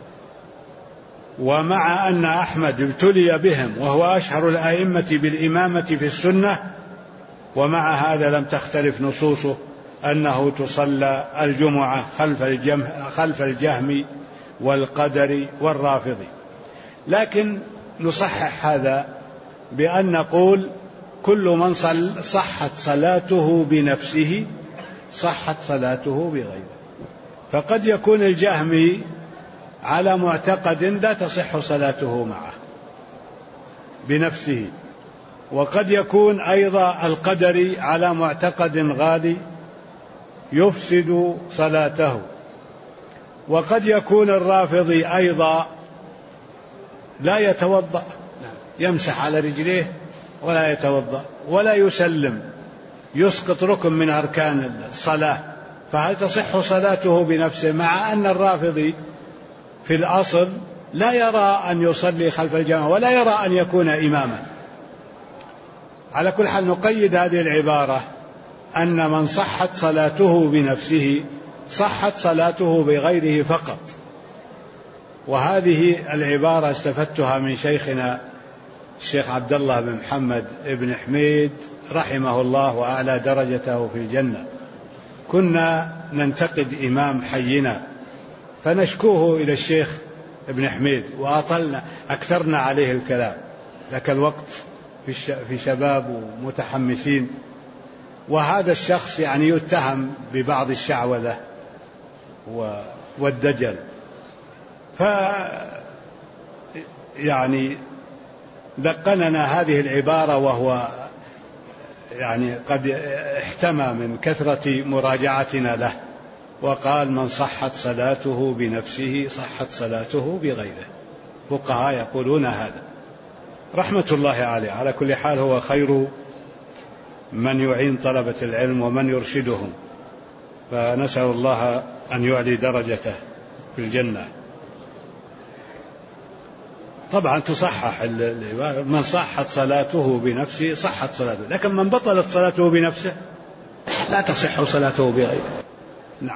ومع أن أحمد ابتلي بهم وهو أشهر الأئمة بالإمامة في السنة، ومع هذا لم تختلف نصوصه أنه تصلى الجمعة خلف الجهم والقدر والرافضي. لكن نصحح هذا بأن نقول كل من صحت صلاته بنفسه صحت صلاته بغيره. فقد يكون الجهمي على معتقد لا تصح صلاته معه بنفسه، وقد يكون أيضا القدري على معتقد غالي يفسد صلاته، وقد يكون الرافضي أيضا لا يتوضأ، يمسح على رجليه ولا يتوضأ ولا يسلم، يسقط ركن من أركان الصلاة، فهل تصح صلاته بنفسه؟ مع أن الرافضي في الأصل لا يرى أن يصلي خلف الجماعة ولا يرى أن يكون إماما. على كل حال نقيد هذه العبارة أن من صحت صلاته بنفسه صحت صلاته بغيره فقط. وهذه العبارة استفدتها من شيخنا الشيخ عبد الله بن محمد بن حميد رحمه الله وأعلى درجته في الجنة، كنا ننتقد إمام حينا فنشكوه إلى الشيخ ابن حميد أكثرنا عليه الكلام، ذاك الوقت في شباب ومتحمسين، وهذا الشخص يعني يتهم ببعض الشعوذة والدجل، يعني لقننا هذه العبارة وهو يعني قد احتمى من كثرة مراجعتنا له، وقال: من صحت صلاته بنفسه صحت صلاته بغيره. فقهاء يقولون هذا رحمة الله عليه. على كل حال هو خير من يعين طلبة العلم ومن يرشدهم، فنسأل الله أن يعلي درجته في الجنة. طبعا تصحح من صحت صلاته بنفسه صحت صلاته، لكن من بطلت صلاته بنفسه لا تصح صلاته بغيره. نعم،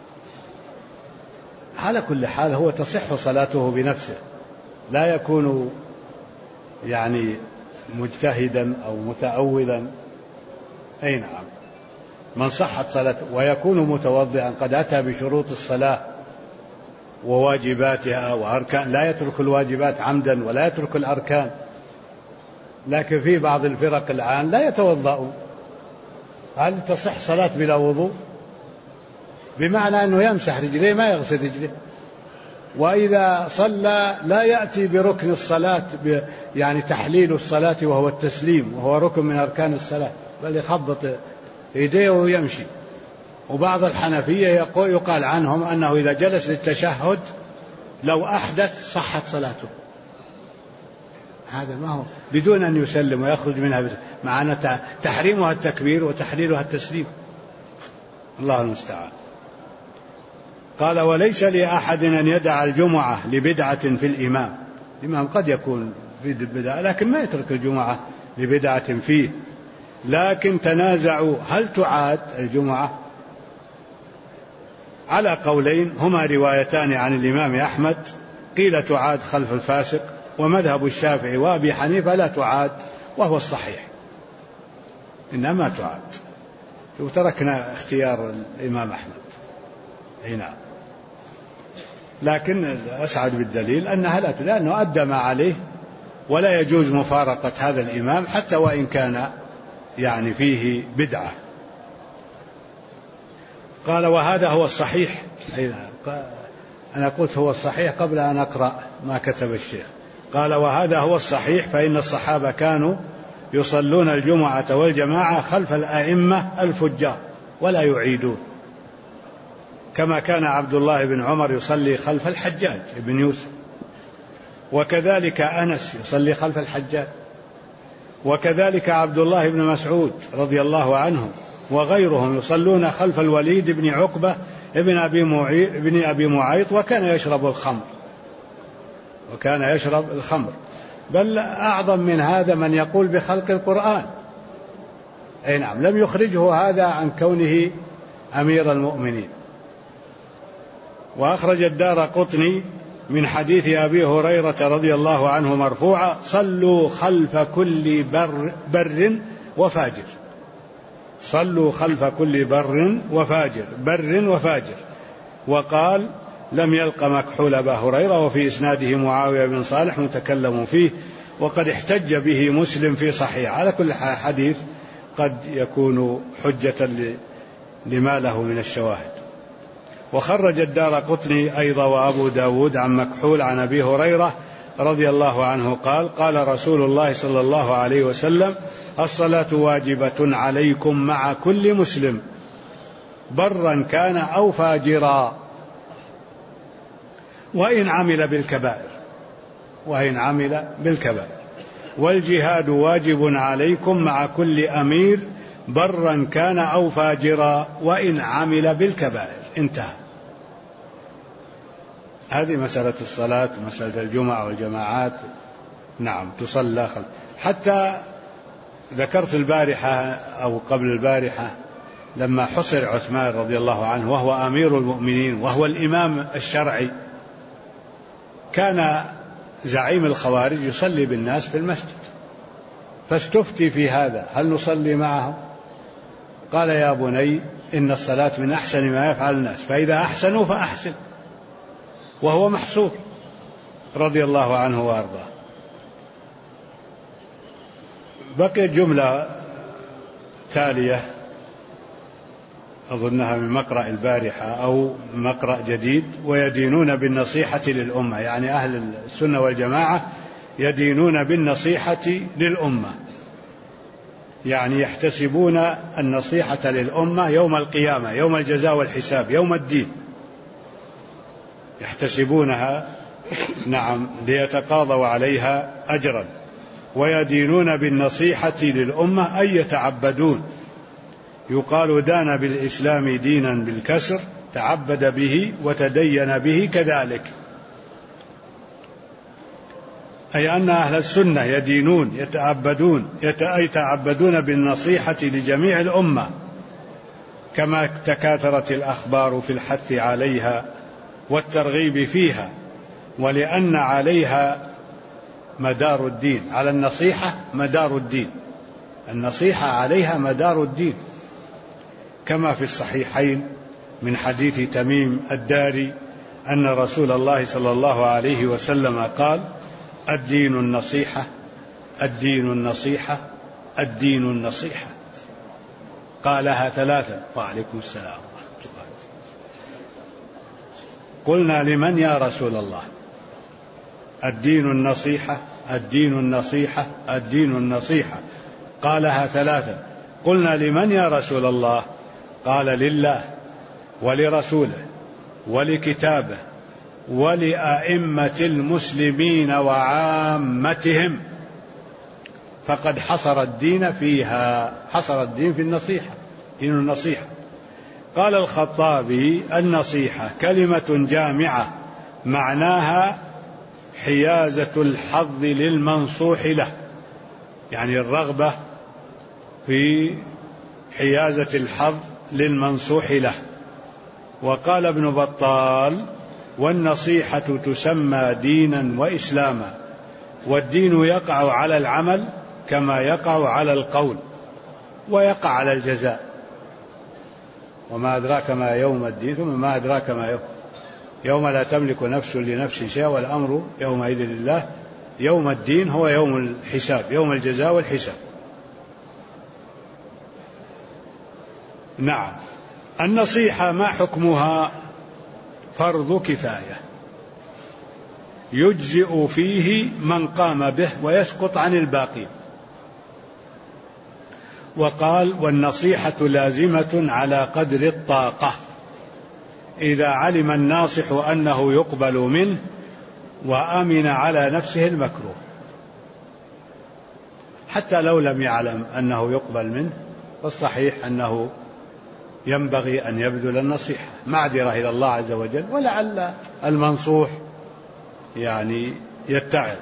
على كل حال هو تصح صلاته بنفسه، لا يكون يعني مجتهدا أو متأولا. أي نعم، من صحت صلاته ويكون متوضئا قد أتى بشروط الصلاة وواجباتها وأركان، لا يترك الواجبات عمدا ولا يترك الأركان. لكن في بعض الفرق الآن لا يتوضأون. هل تصح صلاة بلا وضوء؟ بمعنى أنه يمسح رجليه ما يغسل رجليه، وإذا صلى لا يأتي بركن الصلاة يعني تحليل الصلاة وهو التسليم وهو ركن من أركان الصلاة، بل يخبط يديه ويمشي. وبعض الحنفية يقال عنهم أنه إذا جلس للتشهد لو أحدث صحت صلاته. هذا ما هو بدون أن يسلم ويخرج منها، مع أن تحريمها التكبير وتحليلها التسليم. الله المستعان. قال: وليس لأحد أن يدع الجمعة لبدعة في الإمام. الإمام قد يكون في بدعة لكن ما يترك الجمعة لبدعة فيه. لكن تنازعوا هل تعاد الجمعة على قولين هما روايتان عن الإمام أحمد. قيل تعاد خلف الفاسق، ومذهب الشافعي وأبي حنيفة لا تعاد، وهو الصحيح إنما تعاد. وتركنا اختيار الإمام أحمد. هنا لكن أسعد بالدليل أنها لا، لأنه أدى ما عليه، ولا يجوز مفارقة هذا الإمام حتى وإن كان يعني فيه بدعة. قال: وهذا هو الصحيح. أنا قلت هو الصحيح قبل أن أقرأ ما كتب الشيخ. قال: وهذا هو الصحيح، فإن الصحابة كانوا يصلون الجمعة والجماعة خلف الأئمة الفجار ولا يعيدون، كما كان عبد الله بن عمر يصلي خلف الحجاج بن يوسف، وكذلك أنس يصلي خلف الحجاج، وكذلك عبد الله بن مسعود رضي الله عنه وغيرهم يصلون خلف الوليد بن عقبة ابن أبي معيط، وكان يشرب الخمر. بل أعظم من هذا من يقول بخلق القرآن. أي نعم، لم يخرجه هذا عن كونه أمير المؤمنين. وأخرج الدارقطني من حديث أبي هريرة رضي الله عنه مرفوعا: صلوا خلف كل بر وفاجر. صلوا خلف كل بر وفاجر. وقال: لم يلق مكحول أبا هريرة. وفي إسناده معاوية بن صالح متكلم فيه، وقد احتج به مسلم في صحيح. على كل حديث قد يكون حجة لما له من الشواهد. وخرج الدارقطني أيضا وأبو داود عن مكحول عن أبي هريرة رضي الله عنه قال: قال رسول الله صلى الله عليه وسلم: الصلاة واجبة عليكم مع كل مسلم برا كان أو فاجرا وإن عمل بالكبائر. والجهاد واجب عليكم مع كل أمير برا كان أو فاجرا وإن عمل بالكبائر. انتهى. هذه مسألة الصلاة ومسألة الجمعة والجماعات. نعم تصلى حتى ذكرت البارحة أو قبل البارحة لما حصر عثمان رضي الله عنه وهو أمير المؤمنين وهو الإمام الشرعي، كان زعيم الخوارج يصلي بالناس في المسجد، فاستفتي في هذا، هل نصلي معهم؟ قال يا بني إن الصلاة من أحسن ما يفعل الناس، فإذا أحسنوا فأحسن، وهو محصور رضي الله عنه وأرضاه. بقي جملة تالية أظنها من مقرأ البارحة أو مقرأ جديد: ويدينون بالنصيحة للأمة، يعني أهل السنة والجماعة يدينون بالنصيحة للأمة، يعني يحتسبون النصيحة للأمة يوم القيامة، يوم الجزاء والحساب، يوم الدين يحتسبونها، نعم، ليتقاضوا عليها أجرا. ويدينون بالنصيحة للأمة أي يتعبدون، يقال دان بالإسلام دينا بالكسر، تعبد به وتدين به كذلك، أي أن أهل السنة يدينون يتعبدون بالنصيحة لجميع الأمة، كما تكاثرت الأخبار في الحث عليها والترغيب فيها، ولأن عليها مدار الدين، على النصيحة مدار الدين، النصيحة عليها مدار الدين، كما في الصحيحين من حديث تميم الداري أن رسول الله صلى الله عليه وسلم قال: الدين النصيحة، الدين النصيحة، الدين النصيحة. قالها ثلاثا. وعليكم السلام ورحمة الله. قلنا: لمن يا رسول الله؟ الدين النصيحة، الدين النصيحة، الدين النصيحة. قالها ثلاثا. قلنا: لمن يا رسول الله؟ قال: لله ولرسوله ولكتابه ولأئمة المسلمين وعامتهم. فقد حصر الدين فيها، حصر الدين في النصيحة، دين النصيحة. قال الخطابي: النصيحة كلمة جامعة معناها حيازة الحظ للمنصوح له، يعني الرغبة في حيازة الحظ للمنصوح له. وقال ابن بطال: والنصيحة تسمى دينا وإسلاما، والدين يقع على العمل كما يقع على القول، ويقع على الجزاء. وما أدراك ما يوم الدين، ثم ما أدراك ما يوم لا تملك نفس لنفس شيئا والأمر يومئذ لله. يوم الدين هو يوم الحساب، يوم الجزاء والحساب. نعم. النصيحة ما حكمها؟ فرض كفاية، يجزئ فيه من قام به ويسقط عن الباقي. وقال: والنصيحة لازمة على قدر الطاقة، إذا علم الناصح أنه يقبل منه وأمن على نفسه المكروه. حتى لو لم يعلم أنه يقبل منه، فالصحيح أنه ينبغي أن يبذل النصيحة معذرة إلى الله عز وجل، ولعل المنصوح يعني يتعظ.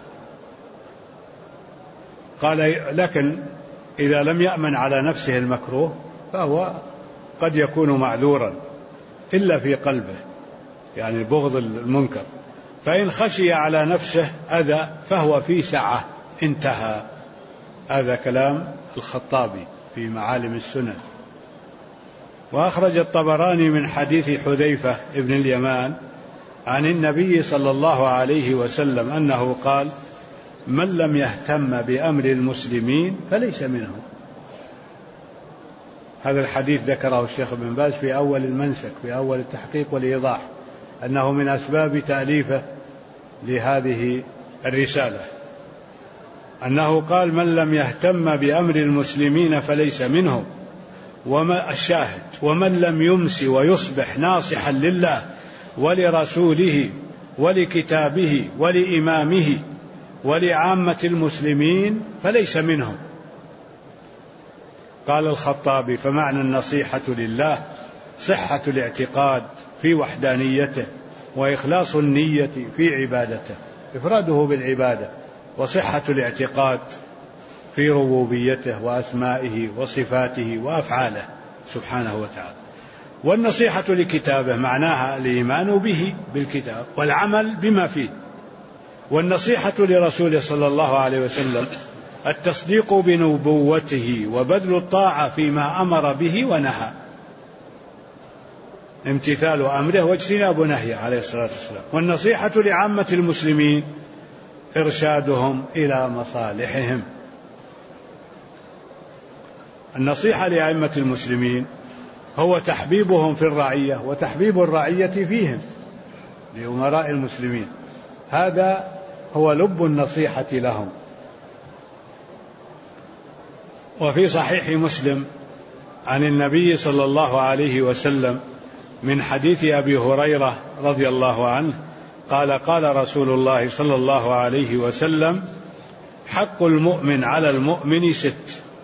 قال: لكن إذا لم يأمن على نفسه المكروه فهو قد يكون معذورا إلا في قلبه، يعني بغض المنكر. فإن خشي على نفسه أذى فهو في سعة. انتهى. هذا كلام الخطابي في معالم السنن. وأخرج الطبراني من حديث حذيفة ابن اليمان عن النبي صلى الله عليه وسلم أنه قال: من لم يهتم بأمر المسلمين فليس منهم. هذا الحديث ذكره الشيخ ابن باز في أول المنسك، في أول التحقيق والإيضاح، أنه من أسباب تأليفه لهذه الرسالة، أنه قال: من لم يهتم بأمر المسلمين فليس منهم. وما الشاهد: ومن لم يمس ويصبح ناصحا لله ولرسوله ولكتابه ولإمامه ولعامة المسلمين فليس منهم. قال الخطابي: فمعنى النصيحة لله صحة الاعتقاد في وحدانيته، وإخلاص النية في عبادته، إفراده بالعبادة، وصحة الاعتقاد في ربوبيته وأسمائه وصفاته وأفعاله سبحانه وتعالى. والنصيحة لكتابه معناها الإيمان به، بالكتاب، والعمل بما فيه، والنصيحة لرسوله صلى الله عليه وسلم التصديق بنبوته وبذل الطاعة فيما أمر به ونهى، امتثال أمره واجتناب نهيه عليه الصلاة والسلام. والنصيحة لعامة المسلمين إرشادهم إلى مصالحهم. النصيحة لأئمة المسلمين هو تحبيبهم في الرعية وتحبيب الرعية فيهم لأمراء المسلمين، هذا هو لب النصيحة لهم. وفي صحيح مسلم عن النبي صلى الله عليه وسلم من حديث أبي هريرة رضي الله عنه قال قال رسول الله صلى الله عليه وسلم: حق المؤمن على المؤمن 6،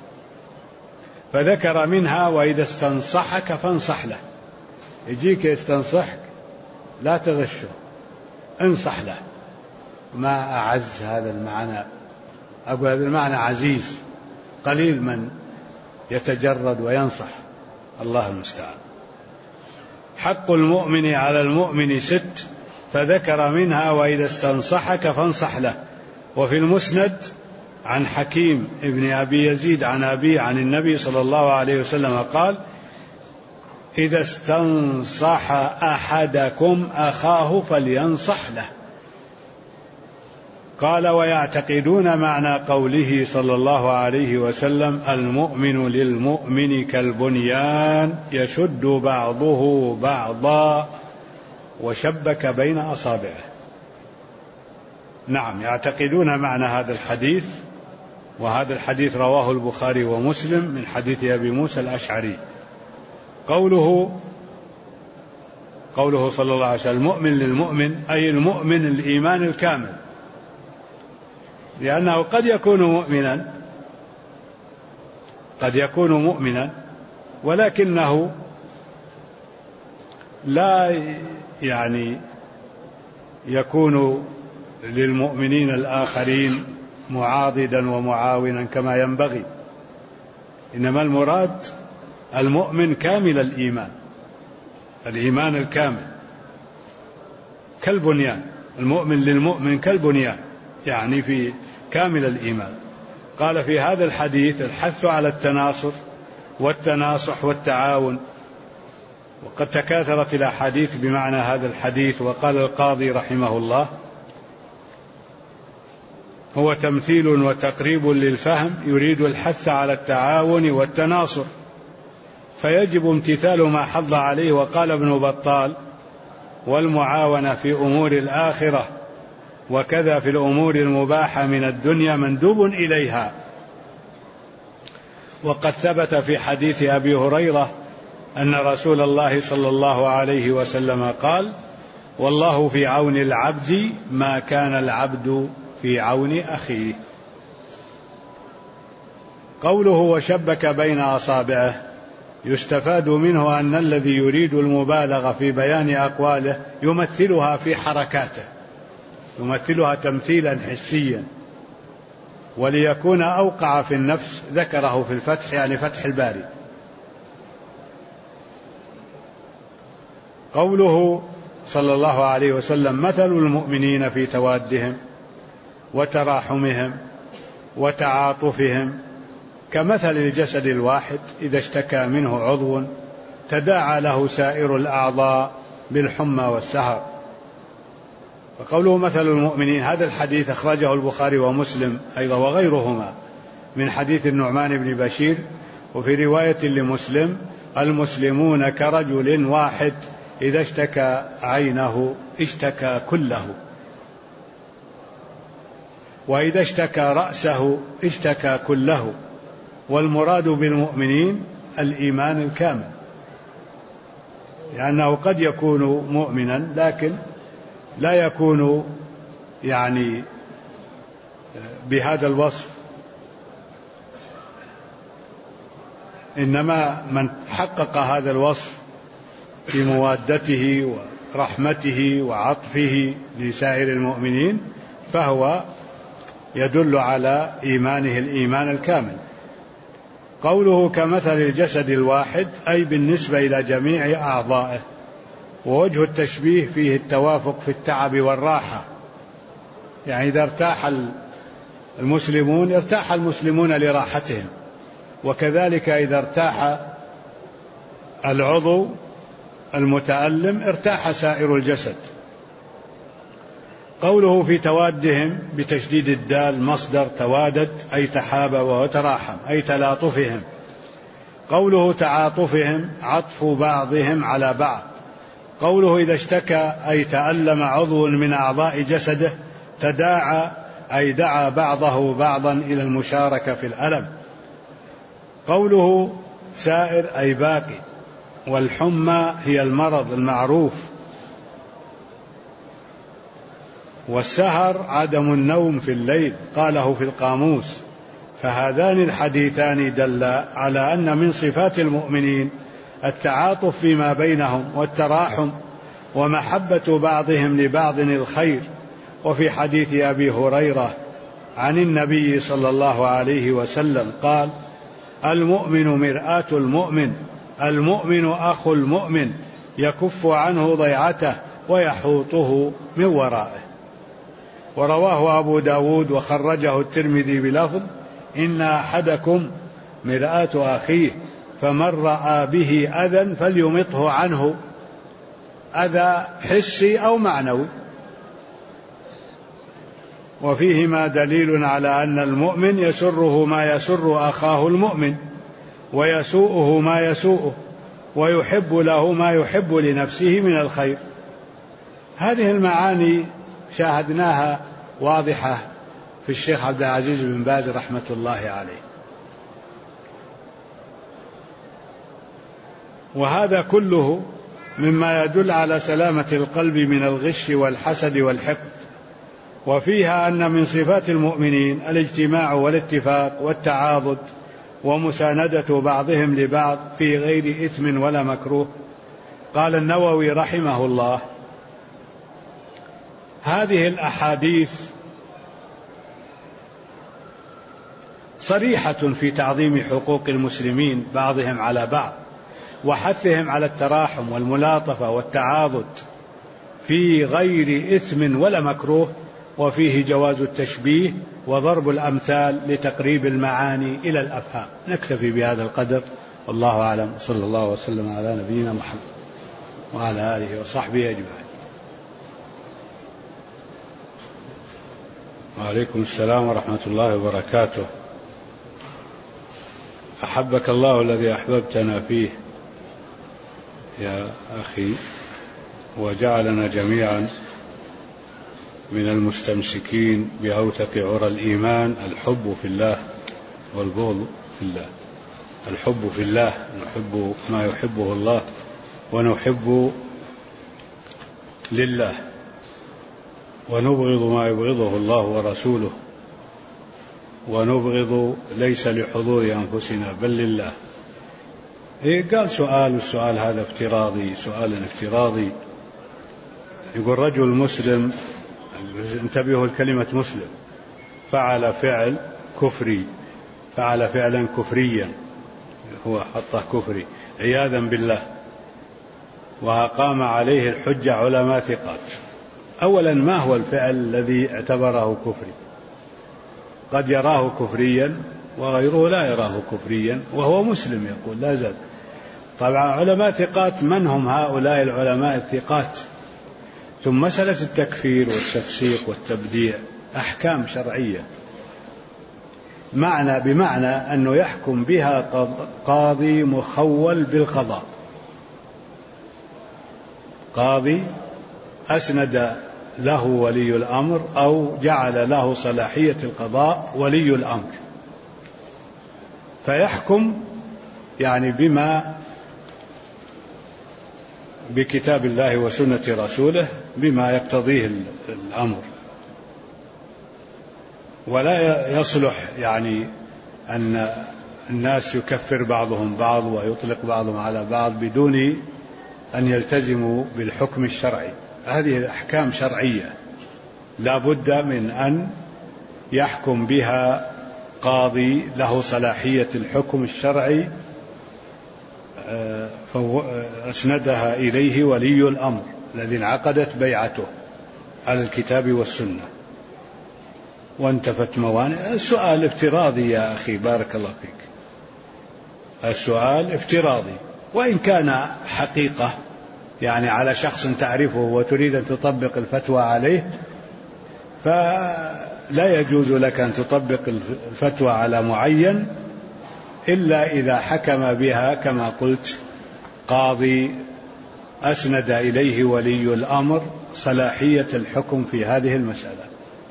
فذكر منها: وإذا استنصحك فانصح له. يجيك يستنصحك لا تغشه، انصح له. ما أعز هذا المعنى، أقول هذا المعنى عزيز، قليل من يتجرد وينصح، الله المستعان. حق المؤمن على المؤمن 6، فذكر منها: وإذا استنصحك فانصح له. وفي المسند عن حكيم ابن أبي يزيد عن أبي عن النبي صلى الله عليه وسلم قال: إذا استنصح أحدكم أخاه فلينصح له. قال: ويعتقدون معنى قوله صلى الله عليه وسلم: المؤمن للمؤمن كالبنيان يشد بعضه بعضا وشبك بين أصابعه. نعم، يعتقدون معنى هذا الحديث، وهذا الحديث رواه البخاري ومسلم من حديث أبي موسى الأشعري. قوله صلى الله عليه وسلم: المؤمن للمؤمن، أي المؤمن الإيمان الكامل، لأنه قد يكون مؤمنا ولكنه لا يكون للمؤمنين الآخرين معاضدا ومعاونا كما ينبغي، إنما المراد المؤمن كامل الإيمان الكامل كالبنيان. المؤمن للمؤمن كالبنيان، يعني في كامل الإيمان. قال في هذا الحديث الحث على التناصر والتناصح والتعاون، وقد تكاثرت الأحاديث بمعنى هذا الحديث. وقال القاضي رحمه الله: هو تمثيل وتقريب للفهم يريد الحث على التعاون والتناصر، فيجب امتثال ما حض عليه. وقال ابن بطال: والمعاونة في أمور الآخرة وكذا في الأمور المباحة من الدنيا مندوب إليها. وقد ثبت في حديث أبي هريرة أن رسول الله صلى الله عليه وسلم قال: والله في عون العبد ما كان العبد في عون أخيه. قوله وشبك بين أصابعه يستفاد منه أن الذي يريد المبالغة في بيان أقواله يمثلها في حركاته، يمثلها تمثيلا حسيا، وليكون أوقع في النفس ذكره في الفتح، يعني فتح الباري. قوله صلى الله عليه وسلم: مثل المؤمنين في توادهم وتراحمهم وتعاطفهم كمثل الجسد الواحد إذا اشتكى منه عضو تداعى له سائر الأعضاء بالحمى والسهر. وقوله مثل المؤمنين، هذا الحديث أخرجه البخاري ومسلم أيضا وغيرهما من حديث النعمان بن بشير. وفي رواية لمسلم: المسلمون كرجل واحد إذا اشتكى عينه اشتكى كله، وإذا اشتكى رأسه اشتكى كله. والمراد بالمؤمنين الإيمان الكامل، لأنه قد يكون مؤمنا لكن لا يكون بهذا الوصف، إنما من حقق هذا الوصف في موادته ورحمته وعطفه لسائر المؤمنين فهو يدل على إيمانه الإيمان الكامل. قوله كمثل الجسد الواحد أي بالنسبة إلى جميع أعضائه. ووجه التشبيه فيه التوافق في التعب والراحة، يعني إذا ارتاح المسلمون ارتاح المسلمون لراحتهم، وكذلك إذا ارتاح العضو المتألم ارتاح سائر الجسد. قوله في توادهم بتشديد الدال مصدر توادد أي تحابب وتراحم أي تلاطفهم. قوله تعاطفهم عطف بعضهم على بعض. قوله إذا اشتكى أي تألم عضو من أعضاء جسده، تداعى أي دعا بعضه بعضا إلى المشاركة في الألم. قوله سائر أي باقي. والحمى هي المرض المعروف، والسهر عدم النوم في الليل قاله في القاموس. فهذان الحديثان دلا على أن من صفات المؤمنين التعاطف فيما بينهم والتراحم ومحبة بعضهم لبعض الخير. وفي حديث أبي هريرة عن النبي صلى الله عليه وسلم قال: المؤمن مرآة المؤمن، المؤمن أخو المؤمن، يكف عنه ضيعته ويحوطه من ورائه. ورواه أبو داود وخرجه الترمذي بلفظ: إن أحدكم مرآة أخيه، فمن رأى به أذى فليمطه عنه، أذى حسي أو معنوي. وفيهما دليل على أن المؤمن يسره ما يسر أخاه المؤمن، ويسوءه ما يسوءه، ويحب له ما يحب لنفسه من الخير. هذه المعاني شاهدناها واضحة في الشيخ عبد العزيز بن باز رحمة الله عليه. وهذا كله مما يدل على سلامة القلب من الغش والحسد والحقد. وفيها أن من صفات المؤمنين الاجتماع والاتفاق والتعاضد ومساندة بعضهم لبعض في غير إثم ولا مكروه. قال النووي رحمه الله: هذه الأحاديث صريحة في تعظيم حقوق المسلمين بعضهم على بعض، وحثهم على التراحم والملاطفة والتعاضد في غير إثم ولا مكروه. وفيه جواز التشبيه وضرب الأمثال لتقريب المعاني إلى الأفهام. نكتفي بهذا القدر، والله أعلم، صلى الله وسلم على نبينا محمد وعلى آله وصحبه أجمعين. وعليكم السلام ورحمة الله وبركاته. أحبك الله الذي أحببتنا فيه يا أخي، وجعلنا جميعا من المستمسكين بأوثق عرى الإيمان: الحب في الله والبغض في الله. الحب في الله، نحب ما يحبه الله ونحب لله، ونبغض ما يبغضه الله ورسوله، ونبغض ليس لحضور أنفسنا بل لله. قال سؤال، والسؤال هذا افتراضي، سؤال افتراضي. يقول: رجل مسلم، انتبهوا الكلمة مسلم، فعل فعل كفري، فعل فعلا كفريا، هو حطه كفري عياذا بالله، وأقام عليه الحجة علماء ثقات. أولا، ما هو الفعل الذي اعتبره كفري؟ قد يراه كفريا وغيره لا يراه كفريا وهو مسلم، يقول لا زال. طبعا علماء ثقات، من هم هؤلاء العلماء الثقات؟ ثم مسألة التكفير والتفسيق والتبديع أحكام شرعية، بمعنى أنه يحكم بها قاضي مخول بالقضاء، قاضي أسند له ولي الأمر أو جعل له صلاحية القضاء ولي الأمر، فيحكم يعني بما بكتاب الله وسنة رسوله بما يقتضيه الأمر. ولا يصلح يعني أن الناس يكفر بعضهم بعض ويطلق بعضهم على بعض بدون أن يلتزموا بالحكم الشرعي. هذه الأحكام شرعية لا بد من أن يحكم بها قاضي له صلاحية الحكم الشرعي، فأسندها إليه ولي الأمر الذي انعقدت بيعته على الكتاب والسنة. وانتفت موانع. السؤال افتراضي يا أخي، بارك الله فيك، السؤال افتراضي، وإن كان حقيقة يعني على شخص تعرفه وتريد أن تطبق الفتوى عليه، فلا يجوز لك أن تطبق الفتوى على معين إلا إذا حكم بها كما قلت قاضي أسند إليه ولي الأمر صلاحية الحكم في هذه المسألة.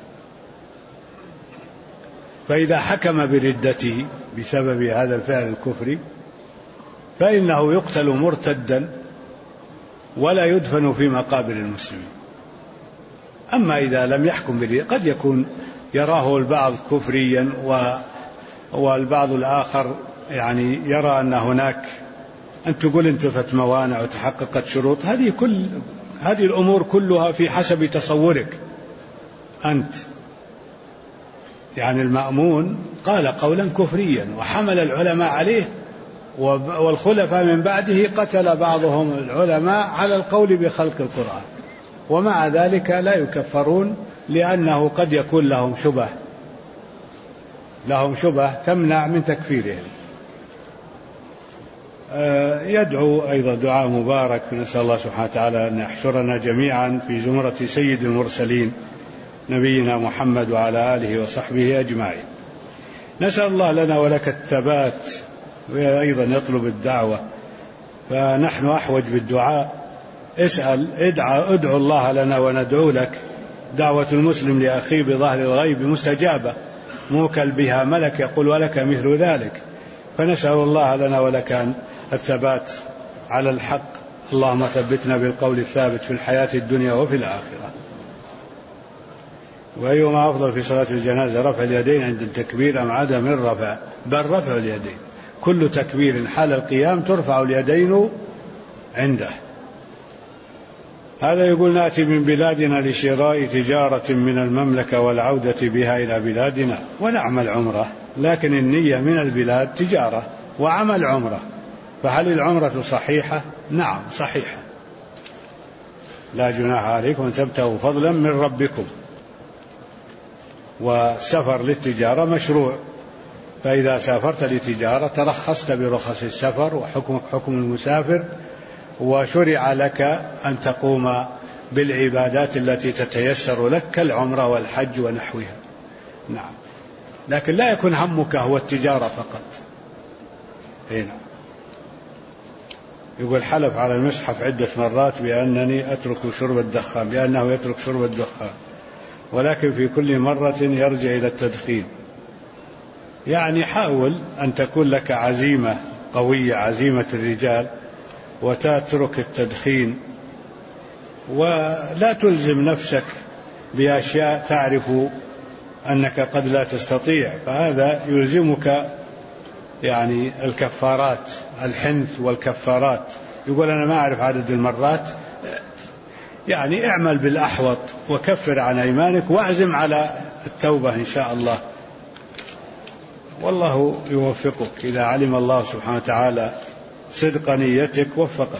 فإذا حكم بردته بسبب هذا الفعل الكفري فإنه يقتل مرتدا ولا يدفن في مقابر المسلمين. أما إذا لم يحكم بردته قد يكون يراه البعض كفريا والبعض الآخر يعني يرى أن هناك أن تقول انتفت موانع وتحققت شروط. هذه الأمور كلها في حسب تصورك أنت. يعني المأمون قال قولا كفريا وحمل العلماء عليه، والخلفاء من بعده قتل بعضهم العلماء على القول بخلق القرآن، ومع ذلك لا يكفرون لأنه قد يكون لهم شبه تمنع من تكفيرهم. يدعو أيضا دعاء مبارك، نسأل الله سبحانه وتعالى أن يحشرنا جميعا في زمرة سيد المرسلين نبينا محمد وعلى آله وصحبه أجمعين. نسأل الله لنا ولك الثبات، وأيضا يطلب الدعوة، فنحن أحوج بالدعاء. ادعو الله لنا وندعو لك. دعوة المسلم لأخيه بظهر الغيب مستجابة، موكل بها ملك يقول ولك مثل ذلك. فنسأل الله لنا ولك الثبات على الحق. اللهم ثبتنا بالقول الثابت في الحياة الدنيا وفي الآخرة. وأيهما أفضل في صلاة الجنازة، رفع اليدين عند التكبير أم عدم الرفع؟ بل رفع اليدين. كل تكبير حال القيام ترفع اليدين عنده. هذا يقول نأتي من بلادنا لشراء تجارة من المملكة والعودة بها إلى بلادنا ونعمل عمرة، لكن النية من البلاد تجارة وعمل عمرة، فهل العمرة صحيحة؟ نعم صحيحة، لا جناح عليكم أن تبتغوا فضلا من ربكم. والسفر للتجارة مشروع، فإذا سافرت لتجارة ترخصت برخص السفر وحكمك حكم المسافر، وشرع لك أن تقوم بالعبادات التي تتيسر لك كالعمرة والحج ونحوها. نعم، لكن لا يكون همك هو التجارة فقط. هنا يقول حلف على المصحف عدة مرات بأنه يترك شرب الدخان، ولكن في كل مرة يرجع إلى التدخين. يعني حاول أن تكون لك عزيمة قوية، عزيمة الرجال، وتترك التدخين، ولا تلزم نفسك بأشياء تعرف أنك قد لا تستطيع، فهذا يلزمك يعني الكفارات، الحنث والكفارات. يقول أنا ما أعرف عدد المرات، يعني اعمل بالأحوط وكفر عن أيمانك واعزم على التوبة إن شاء الله، والله يوفقك. إذا علم الله سبحانه وتعالى صدق نيتك وفقك.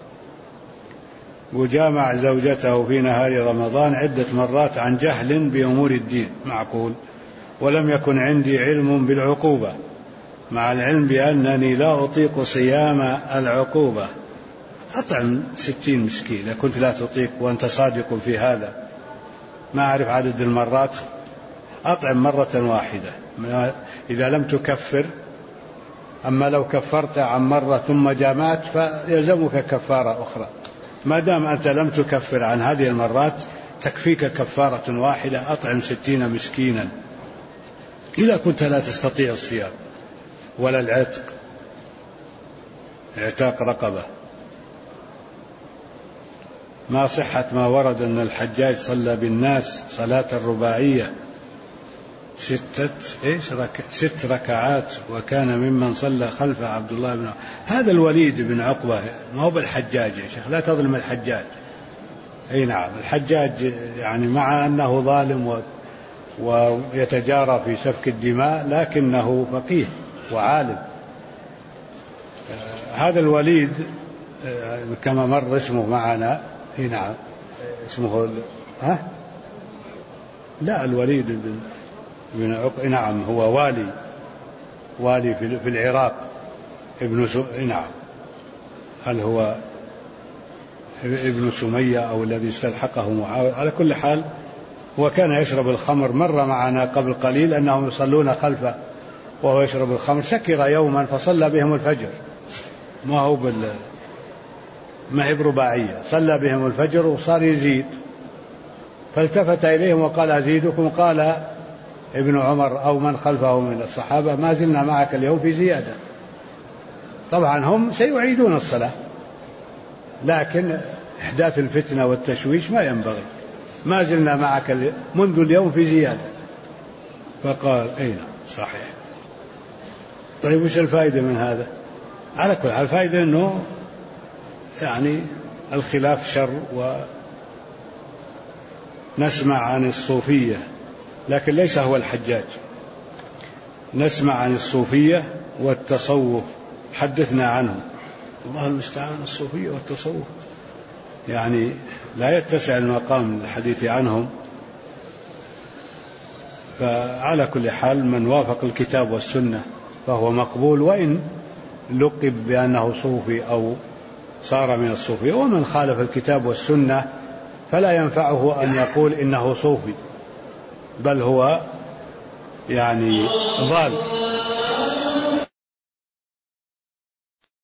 وجامع زوجته في نهار رمضان عدة مرات عن جهل بأمور الدين، معقول، ولم يكن عندي علم بالعقوبة، مع العلم بأنني لا أطيق صيام العقوبة. أطعم 60 مسكين إذا كنت لا تطيق وأنت صادق في هذا. ما أعرف عدد المرات، أطعم مرة واحدة إذا لم تكفر. أما لو كفرت عن مرة ثم جامعت فيلزمك كفارة أخرى. ما دام أنت لم تكفر عن هذه المرات تكفيك كفارة واحدة، أطعم 60 مسكينا إذا كنت لا تستطيع الصيام ولا العتق، اعتاق رقبة. ما صحة ما ورد أن الحجاج صلى بالناس صلاة الرباعية 6 ركعات وكان ممن صلى خلف عبد الله بن هذا الوليد بن عقبة، ما هو بالحجاج يا شيخ، لا تظلم الحجاج. أي نعم، الحجاج يعني مع أنه ظالم ويتجارى في سفك الدماء لكنه فقيه وعالم. هذا الوليد كما مر اسمه معنا. نعم اسمه لا الوليد بن نعم هو والي في العراق نعم. هل هو ابن سمية أو الذي استلحقه معاوية؟ على كل حال هو كان يشرب الخمر. مر معنا قبل قليل أنهم يصلون خلفه وهو يشرب الخمر. سكر يوما فصلى بهم الفجر، ما هي برباعية، صلى بهم الفجر وصار يزيد، فالتفت إليهم وقال أزيدكم؟ قال ابن عمر أو من خلفه من الصحابة ما زلنا معك اليوم في زيادة. طبعا هم سيعيدون الصلاة، لكن إحداث الفتنة والتشويش ما ينبغي. ما زلنا معك منذ اليوم في زيادة. فقال أين صحيح. طيب وش الفائدة من هذا؟ على كل حال الفائدة أنه يعني الخلاف شر. ونسمع عن الصوفية لكن ليس هو الحجاج، نسمع عن الصوفية والتصوف. حدثنا عنه. الله المستعان. الصوفية والتصوف يعني لا يتسع المقام للحديث عنهم. فعلى كل حال من وافق الكتاب والسنة فهو مقبول، وإن لقب بأنه صوفي أو صار من الصوفية. ومن خالف الكتاب والسنة فلا ينفعه أن يقول إنه صوفي، بل هو يعني ضال.